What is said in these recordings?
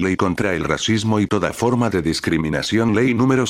Ley contra el racismo y toda forma de discriminación. Ley número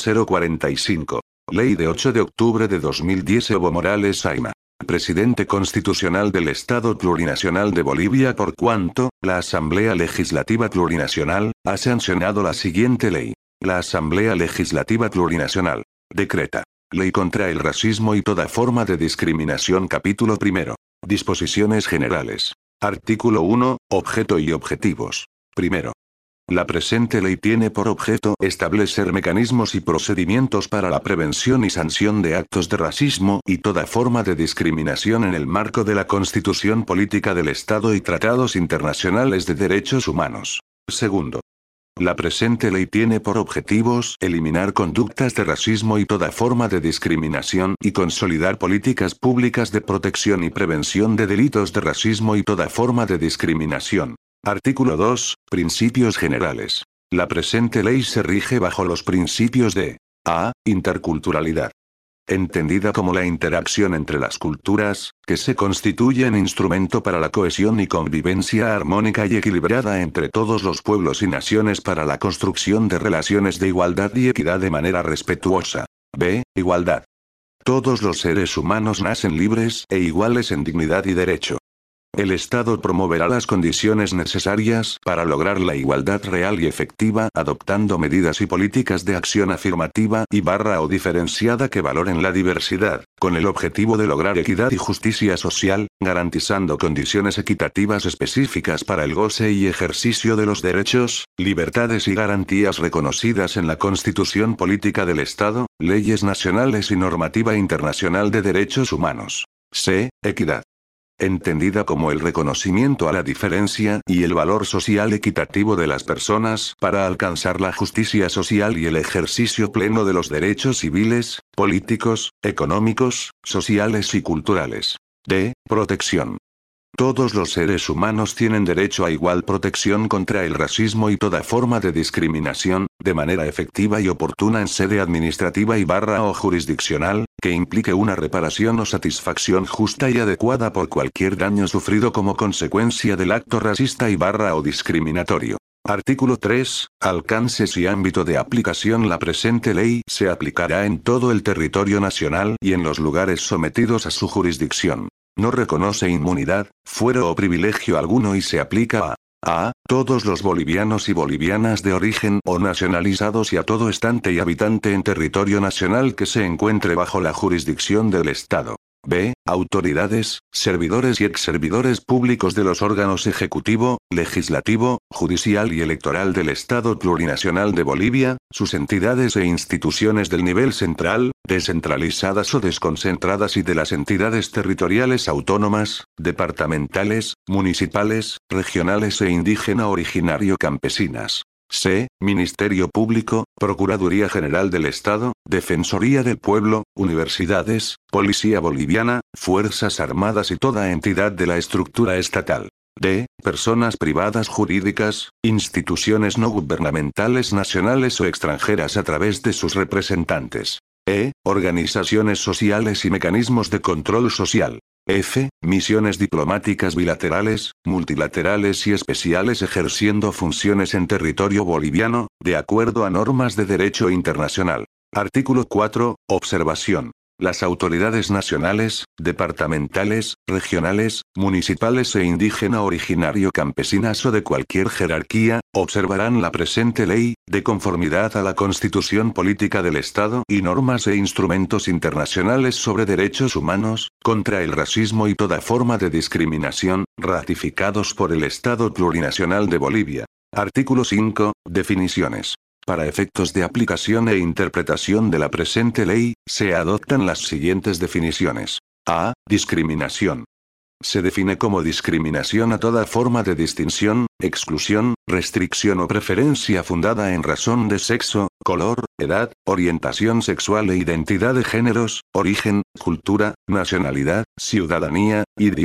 045. Ley de 8 de octubre de 2010. Evo Morales Ayma, Presidente Constitucional del Estado Plurinacional de Bolivia, por cuanto, la Asamblea Legislativa Plurinacional, ha sancionado la siguiente ley. La Asamblea Legislativa Plurinacional decreta: Ley contra el racismo y toda forma de discriminación. Capítulo primero. Disposiciones generales. Artículo 1. Objeto y objetivos. Primero. La presente ley tiene por objeto establecer mecanismos y procedimientos para la prevención y sanción de actos de racismo y toda forma de discriminación en el marco de la Constitución Política del Estado y tratados internacionales de derechos humanos. Segundo. La presente ley tiene por objetivos eliminar conductas de racismo y toda forma de discriminación y consolidar políticas públicas de protección y prevención de delitos de racismo y toda forma de discriminación. Artículo 2. Principios generales. La presente ley se rige bajo los principios de a. Interculturalidad. Entendida como la interacción entre las culturas, que se constituye en instrumento para la cohesión y convivencia armónica y equilibrada entre todos los pueblos y naciones para la construcción de relaciones de igualdad y equidad de manera respetuosa. b. Igualdad. Todos los seres humanos nacen libres e iguales en dignidad y derecho. El Estado promoverá las condiciones necesarias para lograr la igualdad real y efectiva, adoptando medidas y políticas de acción afirmativa y o diferenciada que valoren la diversidad, con el objetivo de lograr equidad y justicia social, garantizando condiciones equitativas específicas para el goce y ejercicio de los derechos, libertades y garantías reconocidas en la Constitución Política del Estado, leyes nacionales y normativa internacional de derechos humanos. c. Equidad. Entendida como el reconocimiento a la diferencia y el valor social equitativo de las personas para alcanzar la justicia social y el ejercicio pleno de los derechos civiles, políticos, económicos, sociales y culturales. d. Protección. Todos los seres humanos tienen derecho a igual protección contra el racismo y toda forma de discriminación, de manera efectiva y oportuna en sede administrativa y o jurisdiccional, que implique una reparación o satisfacción justa y adecuada por cualquier daño sufrido como consecuencia del acto racista y o discriminatorio. Artículo 3. Alcances y ámbito de aplicación. La presente ley se aplicará en todo el territorio nacional y en los lugares sometidos a su jurisdicción. No reconoce inmunidad, fuero o privilegio alguno y se aplica a todos los bolivianos y bolivianas de origen o nacionalizados y a todo estante y habitante en territorio nacional que se encuentre bajo la jurisdicción del Estado. b. Autoridades, servidores y exservidores públicos de los órganos ejecutivo, legislativo, judicial y electoral del Estado Plurinacional de Bolivia, sus entidades e instituciones del nivel central, descentralizadas o desconcentradas y de las entidades territoriales autónomas, departamentales, municipales, regionales e indígena originario campesinas. c. Ministerio Público, Procuraduría General del Estado, Defensoría del Pueblo, universidades, Policía Boliviana, Fuerzas Armadas y toda entidad de la estructura estatal. d. Personas privadas jurídicas, instituciones no gubernamentales nacionales o extranjeras a través de sus representantes. e. Organizaciones sociales y mecanismos de control social. f. Misiones diplomáticas bilaterales, multilaterales y especiales ejerciendo funciones en territorio boliviano, de acuerdo a normas de derecho internacional. Artículo 4. Observación. Las autoridades nacionales, departamentales, regionales, municipales e indígena originario campesinas o de cualquier jerarquía, observarán la presente ley, de conformidad a la Constitución Política del Estado y normas e instrumentos internacionales sobre derechos humanos, contra el racismo y toda forma de discriminación, ratificados por el Estado Plurinacional de Bolivia. Artículo 5. Definiciones. Para efectos de aplicación e interpretación de la presente ley, se adoptan las siguientes definiciones. a. Discriminación. Se define como discriminación a toda forma de distinción, exclusión, restricción o preferencia fundada en razón de sexo, color, edad, orientación sexual e identidad de géneros, origen, cultura, nacionalidad, ciudadanía, idioma,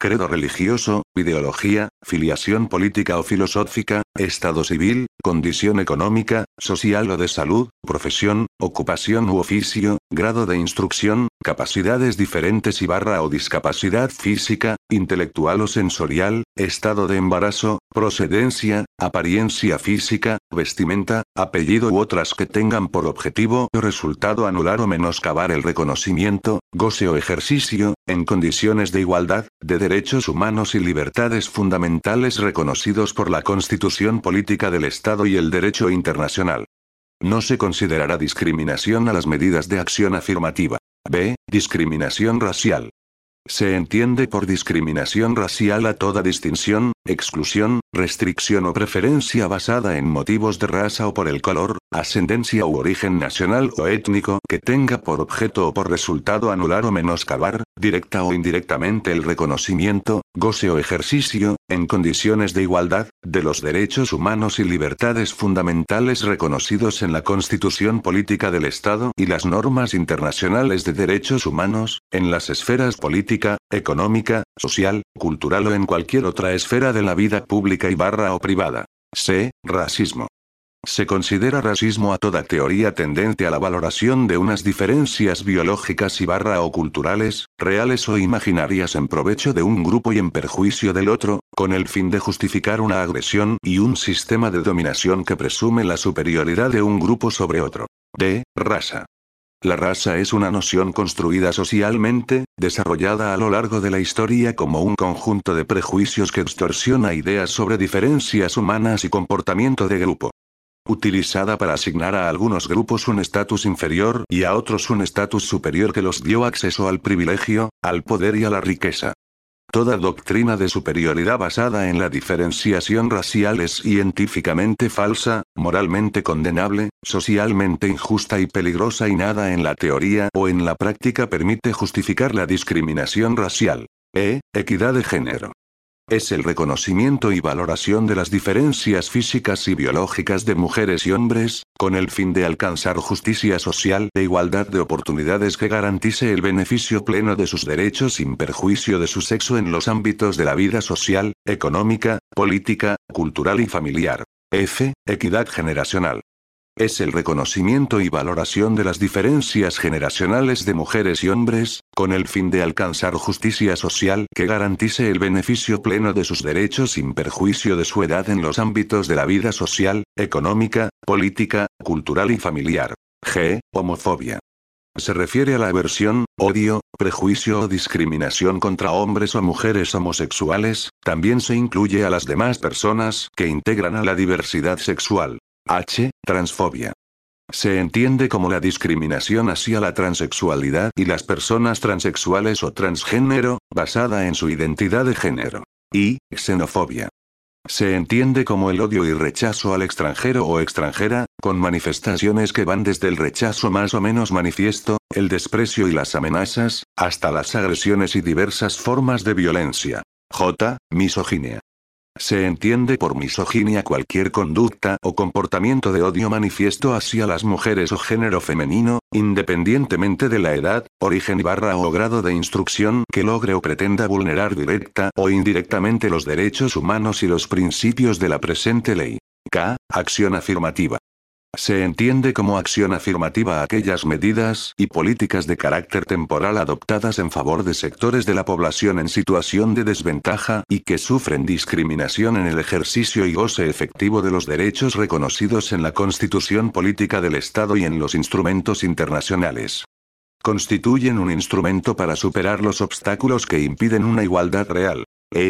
credo religioso, ideología, filiación política o filosófica, estado civil, condición económica, social o de salud, profesión, ocupación u oficio, grado de instrucción, capacidades diferentes y o discapacidad física, intelectual o sensorial, estado de embarazo, procedencia, apariencia física, vestimenta, apellido u otras que tengan por objetivo o resultado anular o menoscabar el reconocimiento, goce o ejercicio, en condiciones de igualdad, de derechos humanos y libertades fundamentales reconocidos por la Constitución Política del Estado y el derecho internacional. No se considerará discriminación a las medidas de acción afirmativa. B. Discriminación racial. Se entiende por discriminación racial a toda distinción, exclusión, restricción o preferencia basada en motivos de raza o por el color, ascendencia u origen nacional o étnico que tenga por objeto o por resultado anular o menoscabar, directa o indirectamente el reconocimiento, goce o ejercicio, en condiciones de igualdad, de los derechos humanos y libertades fundamentales reconocidos en la Constitución Política del Estado y las normas internacionales de derechos humanos, en las esferas política, económica, social, cultural o en cualquier otra esfera de la vida pública y o privada. C. Racismo. Se considera racismo a toda teoría tendente a la valoración de unas diferencias biológicas y o culturales, reales o imaginarias en provecho de un grupo y en perjuicio del otro, con el fin de justificar una agresión y un sistema de dominación que presume la superioridad de un grupo sobre otro. D. Raza. La raza es una noción construida socialmente, desarrollada a lo largo de la historia como un conjunto de prejuicios que extorsiona ideas sobre diferencias humanas y comportamiento de grupo. Utilizada para asignar a algunos grupos un estatus inferior y a otros un estatus superior que los dio acceso al privilegio, al poder y a la riqueza. Toda doctrina de superioridad basada en la diferenciación racial es científicamente falsa, moralmente condenable, socialmente injusta y peligrosa y nada en la teoría o en la práctica permite justificar la discriminación racial. Equidad de género. Es el reconocimiento y valoración de las diferencias físicas y biológicas de mujeres y hombres, con el fin de alcanzar justicia social e igualdad de oportunidades que garantice el beneficio pleno de sus derechos sin perjuicio de su sexo en los ámbitos de la vida social, económica, política, cultural y familiar. Equidad generacional. Es el reconocimiento y valoración de las diferencias generacionales de mujeres y hombres, con el fin de alcanzar justicia social que garantice el beneficio pleno de sus derechos sin perjuicio de su edad en los ámbitos de la vida social, económica, política, cultural y familiar. Homofobia. Se refiere a la aversión, odio, prejuicio o discriminación contra hombres o mujeres homosexuales, también se incluye a las demás personas que integran a la diversidad sexual. Transfobia. Se entiende como la discriminación hacia la transexualidad y las personas transexuales o transgénero, basada en su identidad de género. Xenofobia. Se entiende como el odio y rechazo al extranjero o extranjera, con manifestaciones que van desde el rechazo más o menos manifiesto, el desprecio y las amenazas, hasta las agresiones y diversas formas de violencia. Misoginia. Se entiende por misoginia cualquier conducta o comportamiento de odio manifiesto hacia las mujeres o género femenino, independientemente de la edad, origen y o grado de instrucción que logre o pretenda vulnerar directa o indirectamente los derechos humanos y los principios de la presente ley. Acción afirmativa. Se entiende como acción afirmativa aquellas medidas y políticas de carácter temporal adoptadas en favor de sectores de la población en situación de desventaja y que sufren discriminación en el ejercicio y goce efectivo de los derechos reconocidos en la Constitución Política del Estado y en los instrumentos internacionales. Constituyen un instrumento para superar los obstáculos que impiden una igualdad real.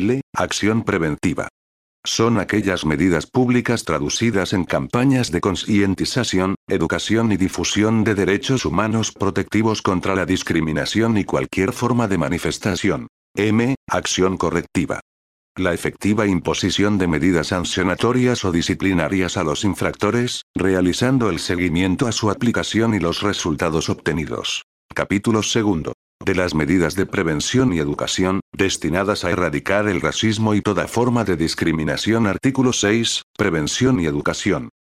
Acción preventiva. Son aquellas medidas públicas traducidas en campañas de concientización, educación y difusión de derechos humanos protectivos contra la discriminación y cualquier forma de manifestación. Acción correctiva. La efectiva imposición de medidas sancionatorias o disciplinarias a los infractores, realizando el seguimiento a su aplicación y los resultados obtenidos. Capítulo 2. De las medidas de prevención y educación, destinadas a erradicar el racismo y toda forma de discriminación. Artículo 6. Prevención y educación.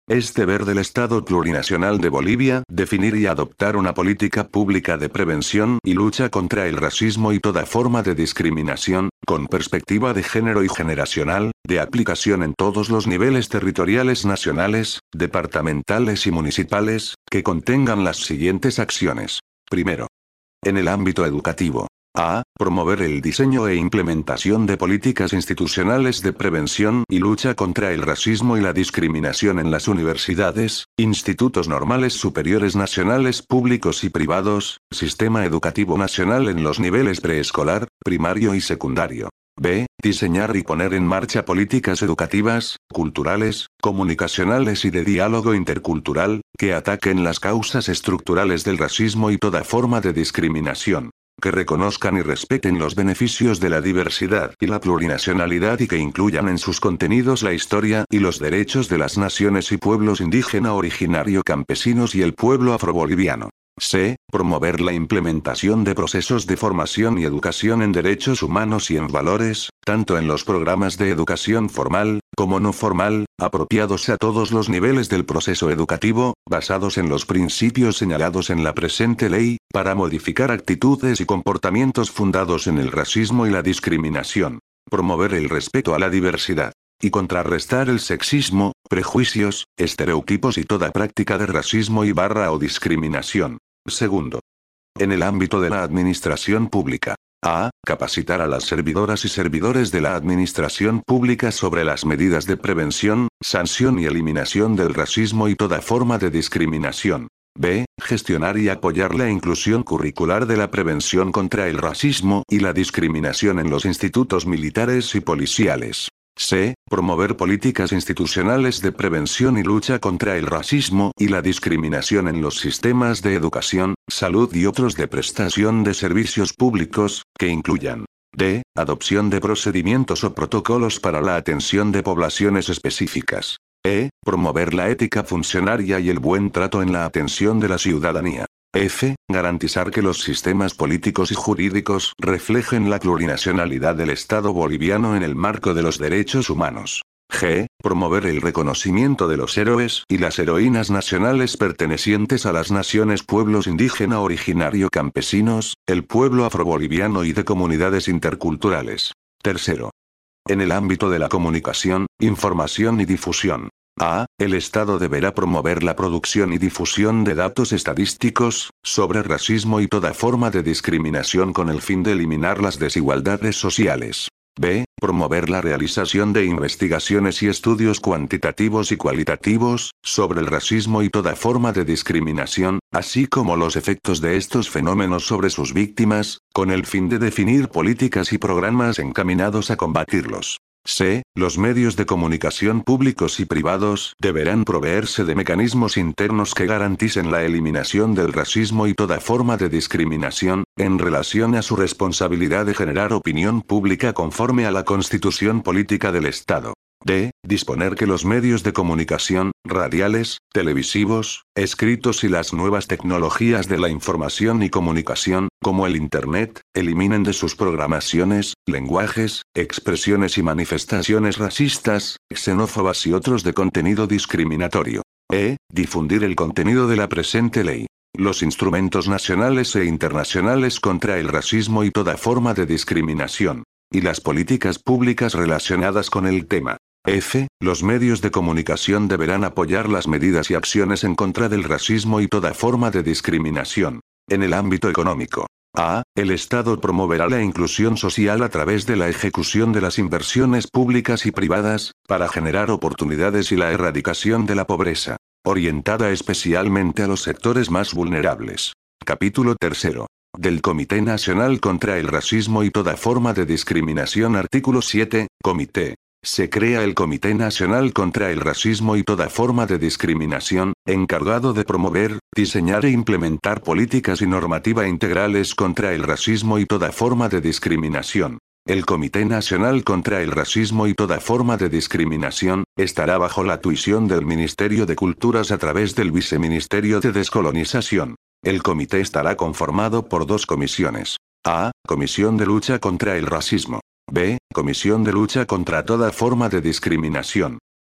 Es deber del Estado Plurinacional de Bolivia definir y adoptar una política pública de prevención y lucha contra el racismo y toda forma de discriminación, con perspectiva de género y generacional, de aplicación en todos los niveles territoriales nacionales, departamentales y municipales, que contengan las siguientes acciones. Primero. En el ámbito educativo. A. Promover el diseño e implementación de políticas institucionales de prevención y lucha contra el racismo y la discriminación en las universidades, institutos normales superiores nacionales públicos y privados, sistema educativo nacional en los niveles preescolar, primario y secundario. B. Diseñar y poner en marcha políticas educativas, culturales, comunicacionales y de diálogo intercultural, que ataquen las causas estructurales del racismo y toda forma de discriminación. Que reconozcan y respeten los beneficios de la diversidad y la plurinacionalidad y que incluyan en sus contenidos la historia y los derechos de las naciones y pueblos indígena originario campesinos y el pueblo afroboliviano. C. Promover la implementación de procesos de formación y educación en derechos humanos y en valores, tanto en los programas de educación formal, como no formal, apropiados a todos los niveles del proceso educativo, basados en los principios señalados en la presente ley, para modificar actitudes y comportamientos fundados en el racismo y la discriminación. Promover el respeto a la diversidad. Y contrarrestar el sexismo, prejuicios, estereotipos y toda práctica de racismo y o discriminación. Segundo. En el ámbito de la administración pública. A. Capacitar a las servidoras y servidores de la administración pública sobre las medidas de prevención, sanción y eliminación del racismo y toda forma de discriminación. B. Gestionar y apoyar la inclusión curricular de la prevención contra el racismo y la discriminación en los institutos militares y policiales. C. Promover políticas institucionales de prevención y lucha contra el racismo y la discriminación en los sistemas de educación, salud y otros de prestación de servicios públicos, que incluyan. D. Adopción de procedimientos o protocolos para la atención de poblaciones específicas. E. Promover la ética funcionaria y el buen trato en la atención de la ciudadanía. F. Garantizar que los sistemas políticos y jurídicos reflejen la plurinacionalidad del Estado boliviano en el marco de los derechos humanos. G. Promover el reconocimiento de los héroes y las heroínas nacionales pertenecientes a las naciones pueblos indígena originario campesinos, el pueblo afroboliviano y de comunidades interculturales. Tercero. En el ámbito de la comunicación, información y difusión. A. El Estado deberá promover la producción y difusión de datos estadísticos, sobre racismo y toda forma de discriminación con el fin de eliminar las desigualdades sociales. B. Promover la realización de investigaciones y estudios cuantitativos y cualitativos, sobre el racismo y toda forma de discriminación, así como los efectos de estos fenómenos sobre sus víctimas, con el fin de definir políticas y programas encaminados a combatirlos. C. Los medios de comunicación públicos y privados deberán proveerse de mecanismos internos que garanticen la eliminación del racismo y toda forma de discriminación, en relación a su responsabilidad de generar opinión pública conforme a la Constitución Política del Estado. D. Disponer que los medios de comunicación, radiales, televisivos, escritos y las nuevas tecnologías de la información y comunicación, como el Internet, eliminen de sus programaciones, lenguajes, expresiones y manifestaciones racistas, xenófobas y otros de contenido discriminatorio. E. Difundir el contenido de la presente ley. Los instrumentos nacionales e internacionales contra el racismo y toda forma de discriminación. Y las políticas públicas relacionadas con el tema. F. Los medios de comunicación deberán apoyar las medidas y acciones en contra del racismo y toda forma de discriminación. En el ámbito económico. A. El Estado promoverá la inclusión social a través de la ejecución de las inversiones públicas y privadas, para generar oportunidades y la erradicación de la pobreza, orientada especialmente a los sectores más vulnerables. Capítulo 3. Del Comité Nacional contra el Racismo y toda forma de discriminación. Artículo 7. Comité. Se crea el Comité Nacional contra el Racismo y toda forma de discriminación, encargado de promover, diseñar e implementar políticas y normativa integrales contra el racismo y toda forma de discriminación. El Comité Nacional contra el Racismo y toda forma de discriminación, estará bajo la tuición del Ministerio de Culturas a través del Viceministerio de Descolonización. El comité estará conformado por dos comisiones. A. Comisión de lucha contra el racismo. B. Comisión de lucha contra toda forma de discriminación.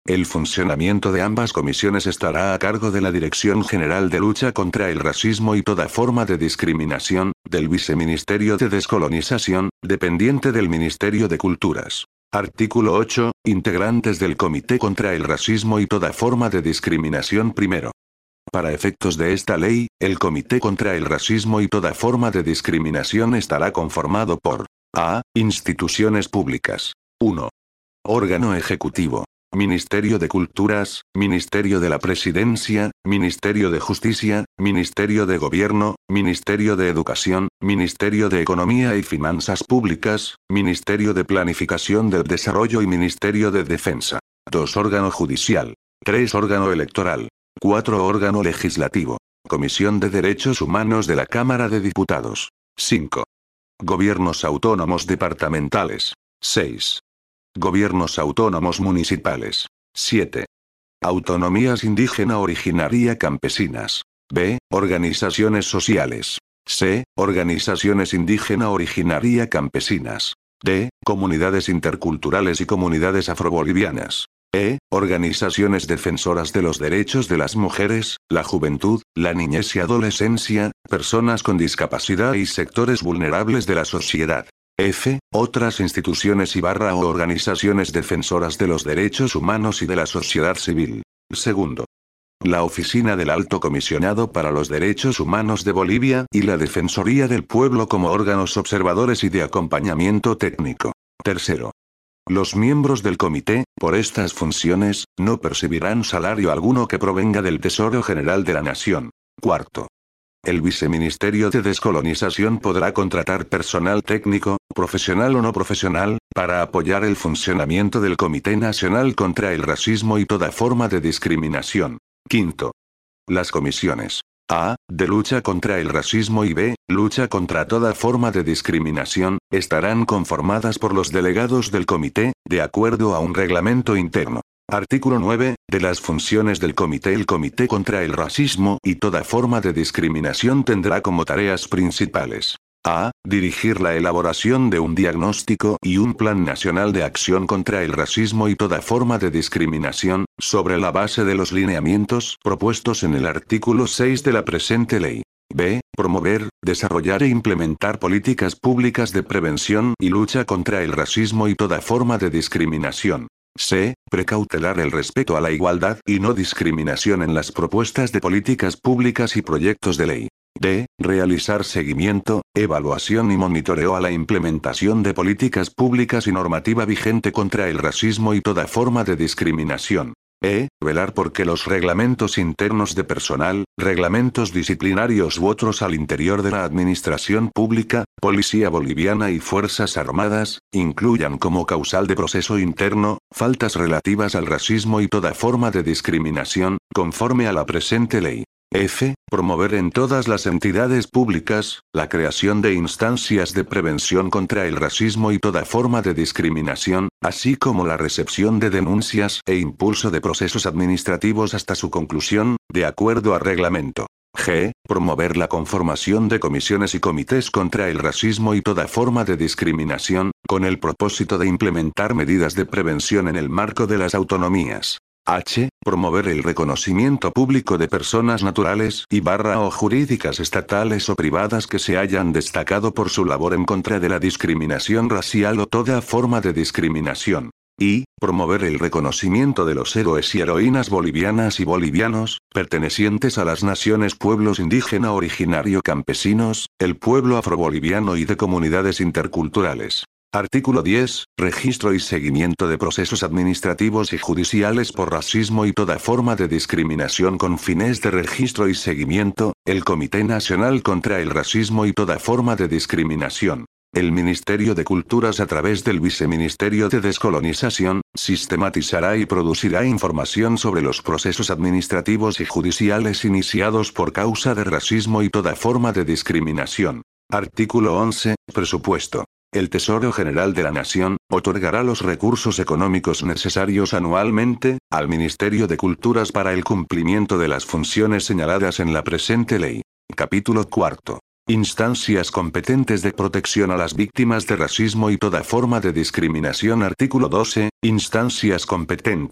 El funcionamiento de ambas comisiones estará a cargo de la Dirección General de Lucha contra el Racismo y toda forma de discriminación, del Viceministerio de Descolonización, dependiente del Ministerio de Culturas. Artículo 8. Integrantes del Comité contra el Racismo y toda forma de discriminación. Primero. Para efectos de esta ley, el Comité contra el Racismo y toda forma de discriminación estará conformado por a. Instituciones públicas. 1. Órgano ejecutivo. Ministerio de Culturas, Ministerio de la Presidencia, Ministerio de Justicia, Ministerio de Gobierno, Ministerio de Educación, Ministerio de Economía y Finanzas Públicas, Ministerio de Planificación del Desarrollo y Ministerio de Defensa. 2. Órgano judicial. 3. Órgano electoral. 4. Órgano legislativo. Comisión de Derechos Humanos de la Cámara de Diputados. 5. Gobiernos autónomos departamentales. 6. Gobiernos autónomos municipales. 7. Autonomías indígena originaria campesinas. B. Organizaciones sociales. C. Organizaciones indígena originaria campesinas. D. Comunidades interculturales y comunidades afrobolivianas. E. Organizaciones defensoras de los derechos de las mujeres, la juventud, la niñez y adolescencia, personas con discapacidad y sectores vulnerables de la sociedad. F. Otras instituciones o organizaciones defensoras de los derechos humanos y de la sociedad civil. Segundo. La Oficina del Alto Comisionado para los Derechos Humanos de Bolivia y la Defensoría del Pueblo como órganos observadores y de acompañamiento técnico. Tercero. Los miembros del comité, por estas funciones, no percibirán salario alguno que provenga del Tesoro General de la Nación. Cuarto. El Viceministerio de Descolonización podrá contratar personal técnico, profesional o no profesional, para apoyar el funcionamiento del Comité Nacional contra el Racismo y toda forma de discriminación. Quinto. Las comisiones A. De lucha contra el racismo y B. Lucha contra toda forma de discriminación, estarán conformadas por los delegados del comité, de acuerdo a un reglamento interno. Artículo 9. De las funciones del comité. El Comité contra el Racismo y toda forma de discriminación tendrá como tareas principales. A. Dirigir la elaboración de un diagnóstico y un plan nacional de acción contra el racismo y toda forma de discriminación, sobre la base de los lineamientos propuestos en el artículo 6 de la presente ley. B. Promover, desarrollar e implementar políticas públicas de prevención y lucha contra el racismo y toda forma de discriminación. C. Precautelar el respeto a la igualdad y no discriminación en las propuestas de políticas públicas y proyectos de ley. D. Realizar seguimiento, evaluación y monitoreo a la implementación de políticas públicas y normativa vigente contra el racismo y toda forma de discriminación. E. Velar por que los reglamentos internos de personal, reglamentos disciplinarios u otros al interior de la administración pública, Policía Boliviana y Fuerzas Armadas, incluyan como causal de proceso interno, faltas relativas al racismo y toda forma de discriminación, conforme a la presente ley. F. Promover en todas las entidades públicas, la creación de instancias de prevención contra el racismo y toda forma de discriminación, así como la recepción de denuncias e impulso de procesos administrativos hasta su conclusión, de acuerdo a reglamento. G. Promover la conformación de comisiones y comités contra el racismo y toda forma de discriminación, con el propósito de implementar medidas de prevención en el marco de las autonomías. H. Promover el reconocimiento público de personas naturales o jurídicas estatales o privadas que se hayan destacado por su labor en contra de la discriminación racial o toda forma de discriminación. Y. Promover el reconocimiento de los héroes y heroínas bolivianas y bolivianos, pertenecientes a las naciones pueblos indígena originario campesinos, el pueblo afroboliviano y de comunidades interculturales. Artículo 10. Registro y seguimiento de procesos administrativos y judiciales por racismo y toda forma de discriminación. Con fines de registro y seguimiento, el Comité Nacional contra el Racismo y toda forma de discriminación. El Ministerio de Culturas a través del Viceministerio de Descolonización, sistematizará y producirá información sobre los procesos administrativos y judiciales iniciados por causa de racismo y toda forma de discriminación. Artículo 11. Presupuesto. El Tesoro General de la Nación otorgará los recursos económicos necesarios anualmente al Ministerio de Culturas para el cumplimiento de las funciones señaladas en la presente ley. Capítulo 4. Instancias competentes de protección a las víctimas de racismo y toda forma de discriminación. Artículo 12. Instancias competentes.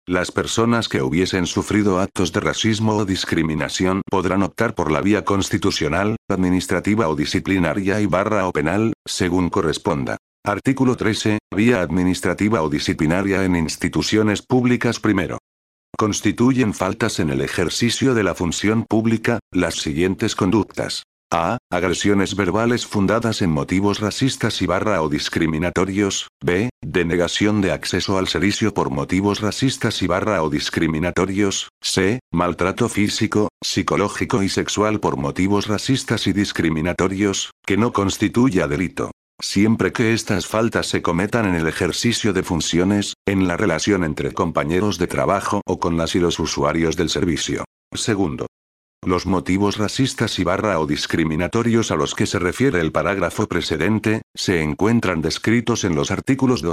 Las personas que hubiesen sufrido actos de racismo o discriminación podrán optar por la vía constitucional, administrativa o disciplinaria o penal, según corresponda. Artículo 13. Vía administrativa o disciplinaria en instituciones públicas. Primero. Constituyen faltas en el ejercicio de la función pública, las siguientes conductas. A. Agresiones verbales fundadas en motivos racistas o discriminatorios. B. Denegación de acceso al servicio por motivos racistas o discriminatorios. C. Maltrato físico, psicológico y sexual por motivos racistas y discriminatorios, que no constituya delito, siempre que estas faltas se cometan en el ejercicio de funciones, en la relación entre compañeros de trabajo o con las y los usuarios del servicio. Segundo. Los motivos racistas o discriminatorios a los que se refiere el parágrafo precedente, se encuentran descritos en los artículos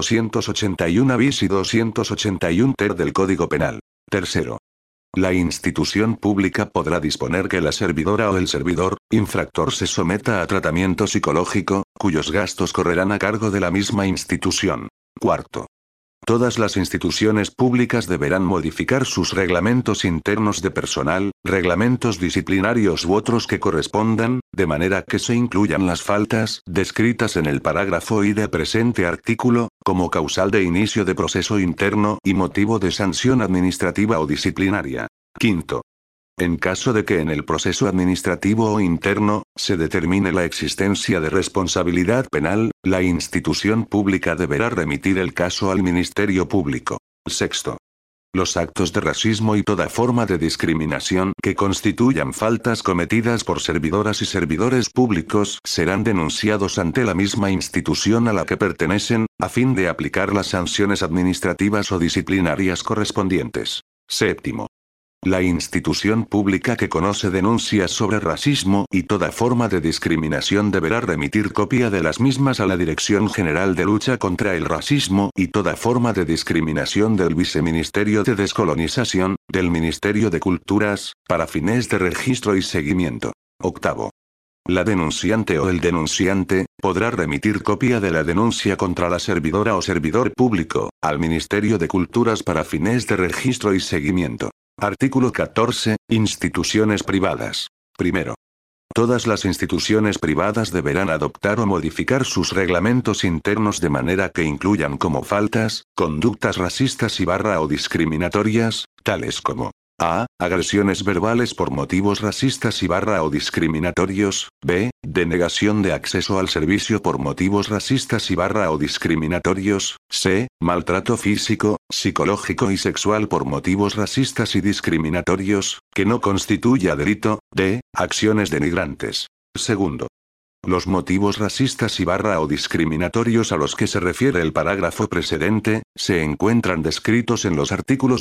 281 bis y 281 ter del Código Penal. Tercero. La institución pública podrá disponer que la servidora o el servidor, infractor se someta a tratamiento psicológico, cuyos gastos correrán a cargo de la misma institución. Cuarto. Todas las instituciones públicas deberán modificar sus reglamentos internos de personal, reglamentos disciplinarios u otros que correspondan, de manera que se incluyan las faltas descritas en el parágrafo I del presente artículo, como causal de inicio de proceso interno y motivo de sanción administrativa o disciplinaria. Quinto. En caso de que en el proceso administrativo o interno, se determine la existencia de responsabilidad penal, la institución pública deberá remitir el caso al Ministerio Público. Sexto. Los actos de racismo y toda forma de discriminación que constituyan faltas cometidas por servidoras y servidores públicos serán denunciados ante la misma institución a la que pertenecen, a fin de aplicar las sanciones administrativas o disciplinarias correspondientes. Séptimo. La institución pública que conoce denuncias sobre racismo y toda forma de discriminación deberá remitir copia de las mismas a la Dirección General de Lucha contra el Racismo y toda forma de discriminación del Viceministerio de Descolonización, del Ministerio de Culturas, para fines de registro y seguimiento. Octavo. La denunciante o el denunciante podrá remitir copia de la denuncia contra la servidora o servidor público al Ministerio de Culturas para fines de registro y seguimiento. Artículo 14. Instituciones privadas. Primero. Todas las instituciones privadas deberán adoptar o modificar sus reglamentos internos de manera que incluyan como faltas, conductas racistas o discriminatorias, tales como a. Agresiones verbales por motivos racistas o discriminatorios. B. Denegación de acceso al servicio por motivos racistas o discriminatorios. C. Maltrato físico, psicológico y sexual por motivos racistas y discriminatorios, que no constituya delito. D. Acciones denigrantes. Segundo. Los motivos racistas o discriminatorios a los que se refiere el parágrafo precedente, se encuentran descritos en los artículos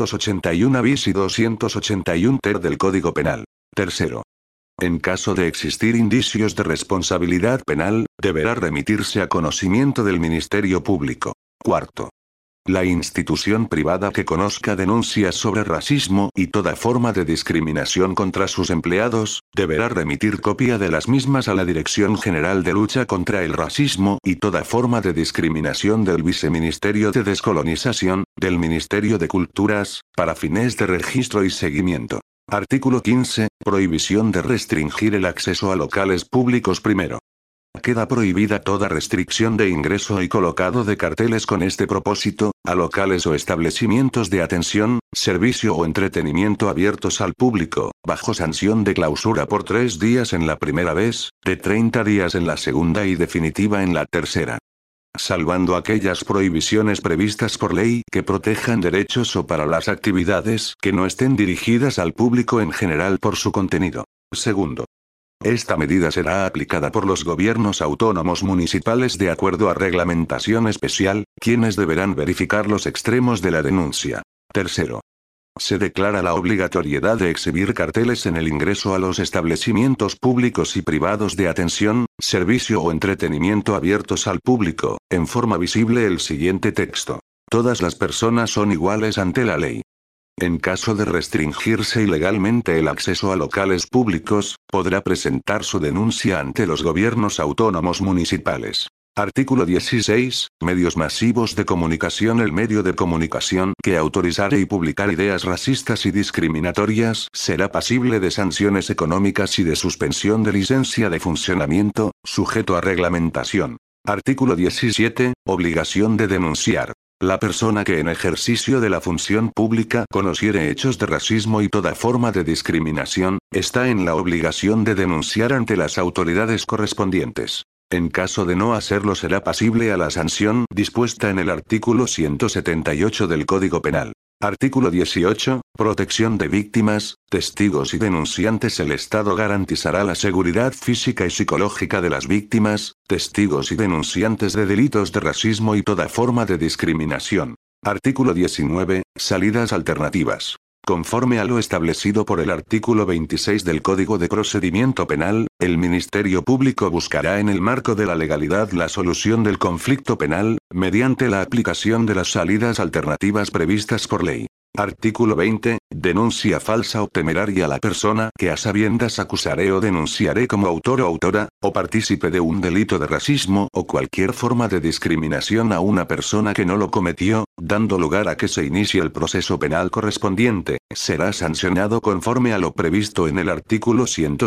281 bis y 281 ter del Código Penal. Tercero. En caso de existir indicios de responsabilidad penal, deberá remitirse a conocimiento del Ministerio Público. Cuarto. La institución privada que conozca denuncias sobre racismo y toda forma de discriminación contra sus empleados, deberá remitir copia de las mismas a la Dirección General de Lucha contra el Racismo y toda forma de discriminación del Viceministerio de Descolonización, del Ministerio de Culturas, para fines de registro y seguimiento. Artículo 15. Prohibición de restringir el acceso a locales públicos. Primero. Queda prohibida toda restricción de ingreso y colocado de carteles con este propósito, a locales o establecimientos de atención, servicio o entretenimiento abiertos al público, bajo sanción de clausura por 3 días en la primera vez, de 30 días en la segunda y definitiva en la tercera. Salvando aquellas prohibiciones previstas por ley que protejan derechos o para las actividades que no estén dirigidas al público en general por su contenido. Segundo. Esta medida será aplicada por los gobiernos autónomos municipales de acuerdo a reglamentación especial, quienes deberán verificar los extremos de la denuncia. Tercero. Se declara la obligatoriedad de exhibir carteles en el ingreso a los establecimientos públicos y privados de atención, servicio o entretenimiento abiertos al público, en forma visible el siguiente texto. Todas las personas son iguales ante la ley. En caso de restringirse ilegalmente el acceso a locales públicos, podrá presentar su denuncia ante los gobiernos autónomos municipales. Artículo 16. Medios masivos de comunicación. El medio de comunicación que autorizare y publicar ideas racistas y discriminatorias será pasible de sanciones económicas y de suspensión de licencia de funcionamiento, sujeto a reglamentación. Artículo 17. Obligación de denunciar. La persona que en ejercicio de la función pública conociere hechos de racismo y toda forma de discriminación, está en la obligación de denunciar ante las autoridades correspondientes. En caso de no hacerlo será pasible a la sanción dispuesta en el artículo 178 del Código Penal. Artículo 18. Protección de víctimas, testigos y denunciantes. El Estado garantizará la seguridad física y psicológica de las víctimas, testigos y denunciantes de delitos de racismo y toda forma de discriminación. Artículo 19. Salidas alternativas. Conforme a lo establecido por el artículo 26 del Código de Procedimiento Penal, el Ministerio Público buscará en el marco de la legalidad la solución del conflicto penal, mediante la aplicación de las salidas alternativas previstas por ley. Artículo 20. Denuncia falsa o temeraria. La persona que a sabiendas acusaré o denunciaré como autor o autora, o partícipe de un delito de racismo o cualquier forma de discriminación a una persona que no lo cometió, dando lugar a que se inicie el proceso penal correspondiente, será sancionado conforme a lo previsto en el artículo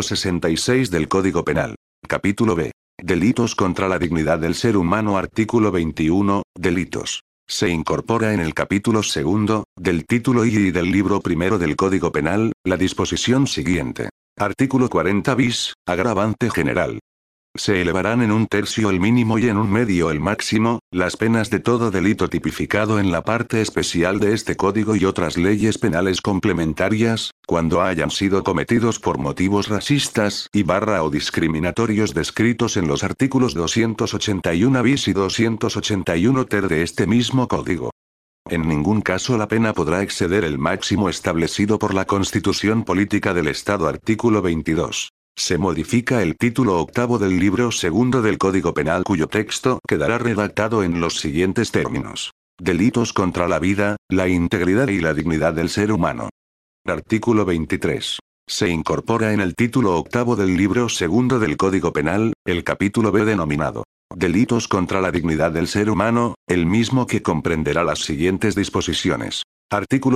166 del Código Penal. Capítulo B. Delitos contra la dignidad del ser humano. Artículo 21. Delitos. Se incorpora en el capítulo segundo, del título I y del libro primero del Código Penal, la disposición siguiente. Artículo 40 bis, agravante general. Se elevarán en 1/3 el mínimo y en 1/2 el máximo, las penas de todo delito tipificado en la parte especial de este código y otras leyes penales complementarias, cuando hayan sido cometidos por motivos racistas o discriminatorios descritos en los artículos 281 bis y 281 ter de este mismo código. En ningún caso la pena podrá exceder el máximo establecido por la Constitución Política del Estado. Artículo 22. Se modifica el título octavo del libro segundo del Código Penal, cuyo texto quedará redactado en los siguientes términos. Delitos contra la vida, la integridad y la dignidad del ser humano. Artículo 23. Se incorpora en el título octavo del libro segundo del Código Penal, el capítulo B denominado Delitos contra la dignidad del ser humano, el mismo que comprenderá las siguientes disposiciones. Artículo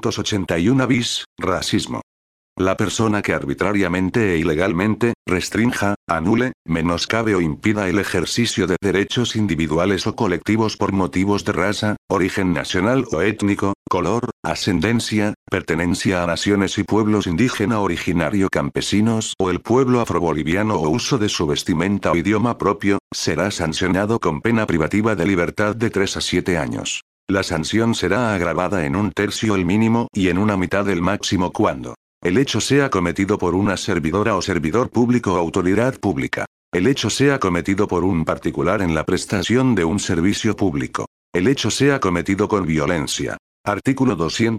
281 bis, racismo. La persona que arbitrariamente e ilegalmente, restrinja, anule, menoscabe o impida el ejercicio de derechos individuales o colectivos por motivos de raza, origen nacional o étnico, color, ascendencia, pertenencia a naciones y pueblos indígena originario campesinos o el pueblo afroboliviano o uso de su vestimenta o idioma propio, será sancionado con pena privativa de libertad de 3 a 7 años. La sanción será agravada en 1/3 el mínimo y en 1/2 el máximo cuando el hecho sea cometido por una servidora o servidor público o autoridad pública. El hecho sea cometido por un particular en la prestación de un servicio público. El hecho sea cometido con violencia. Artículo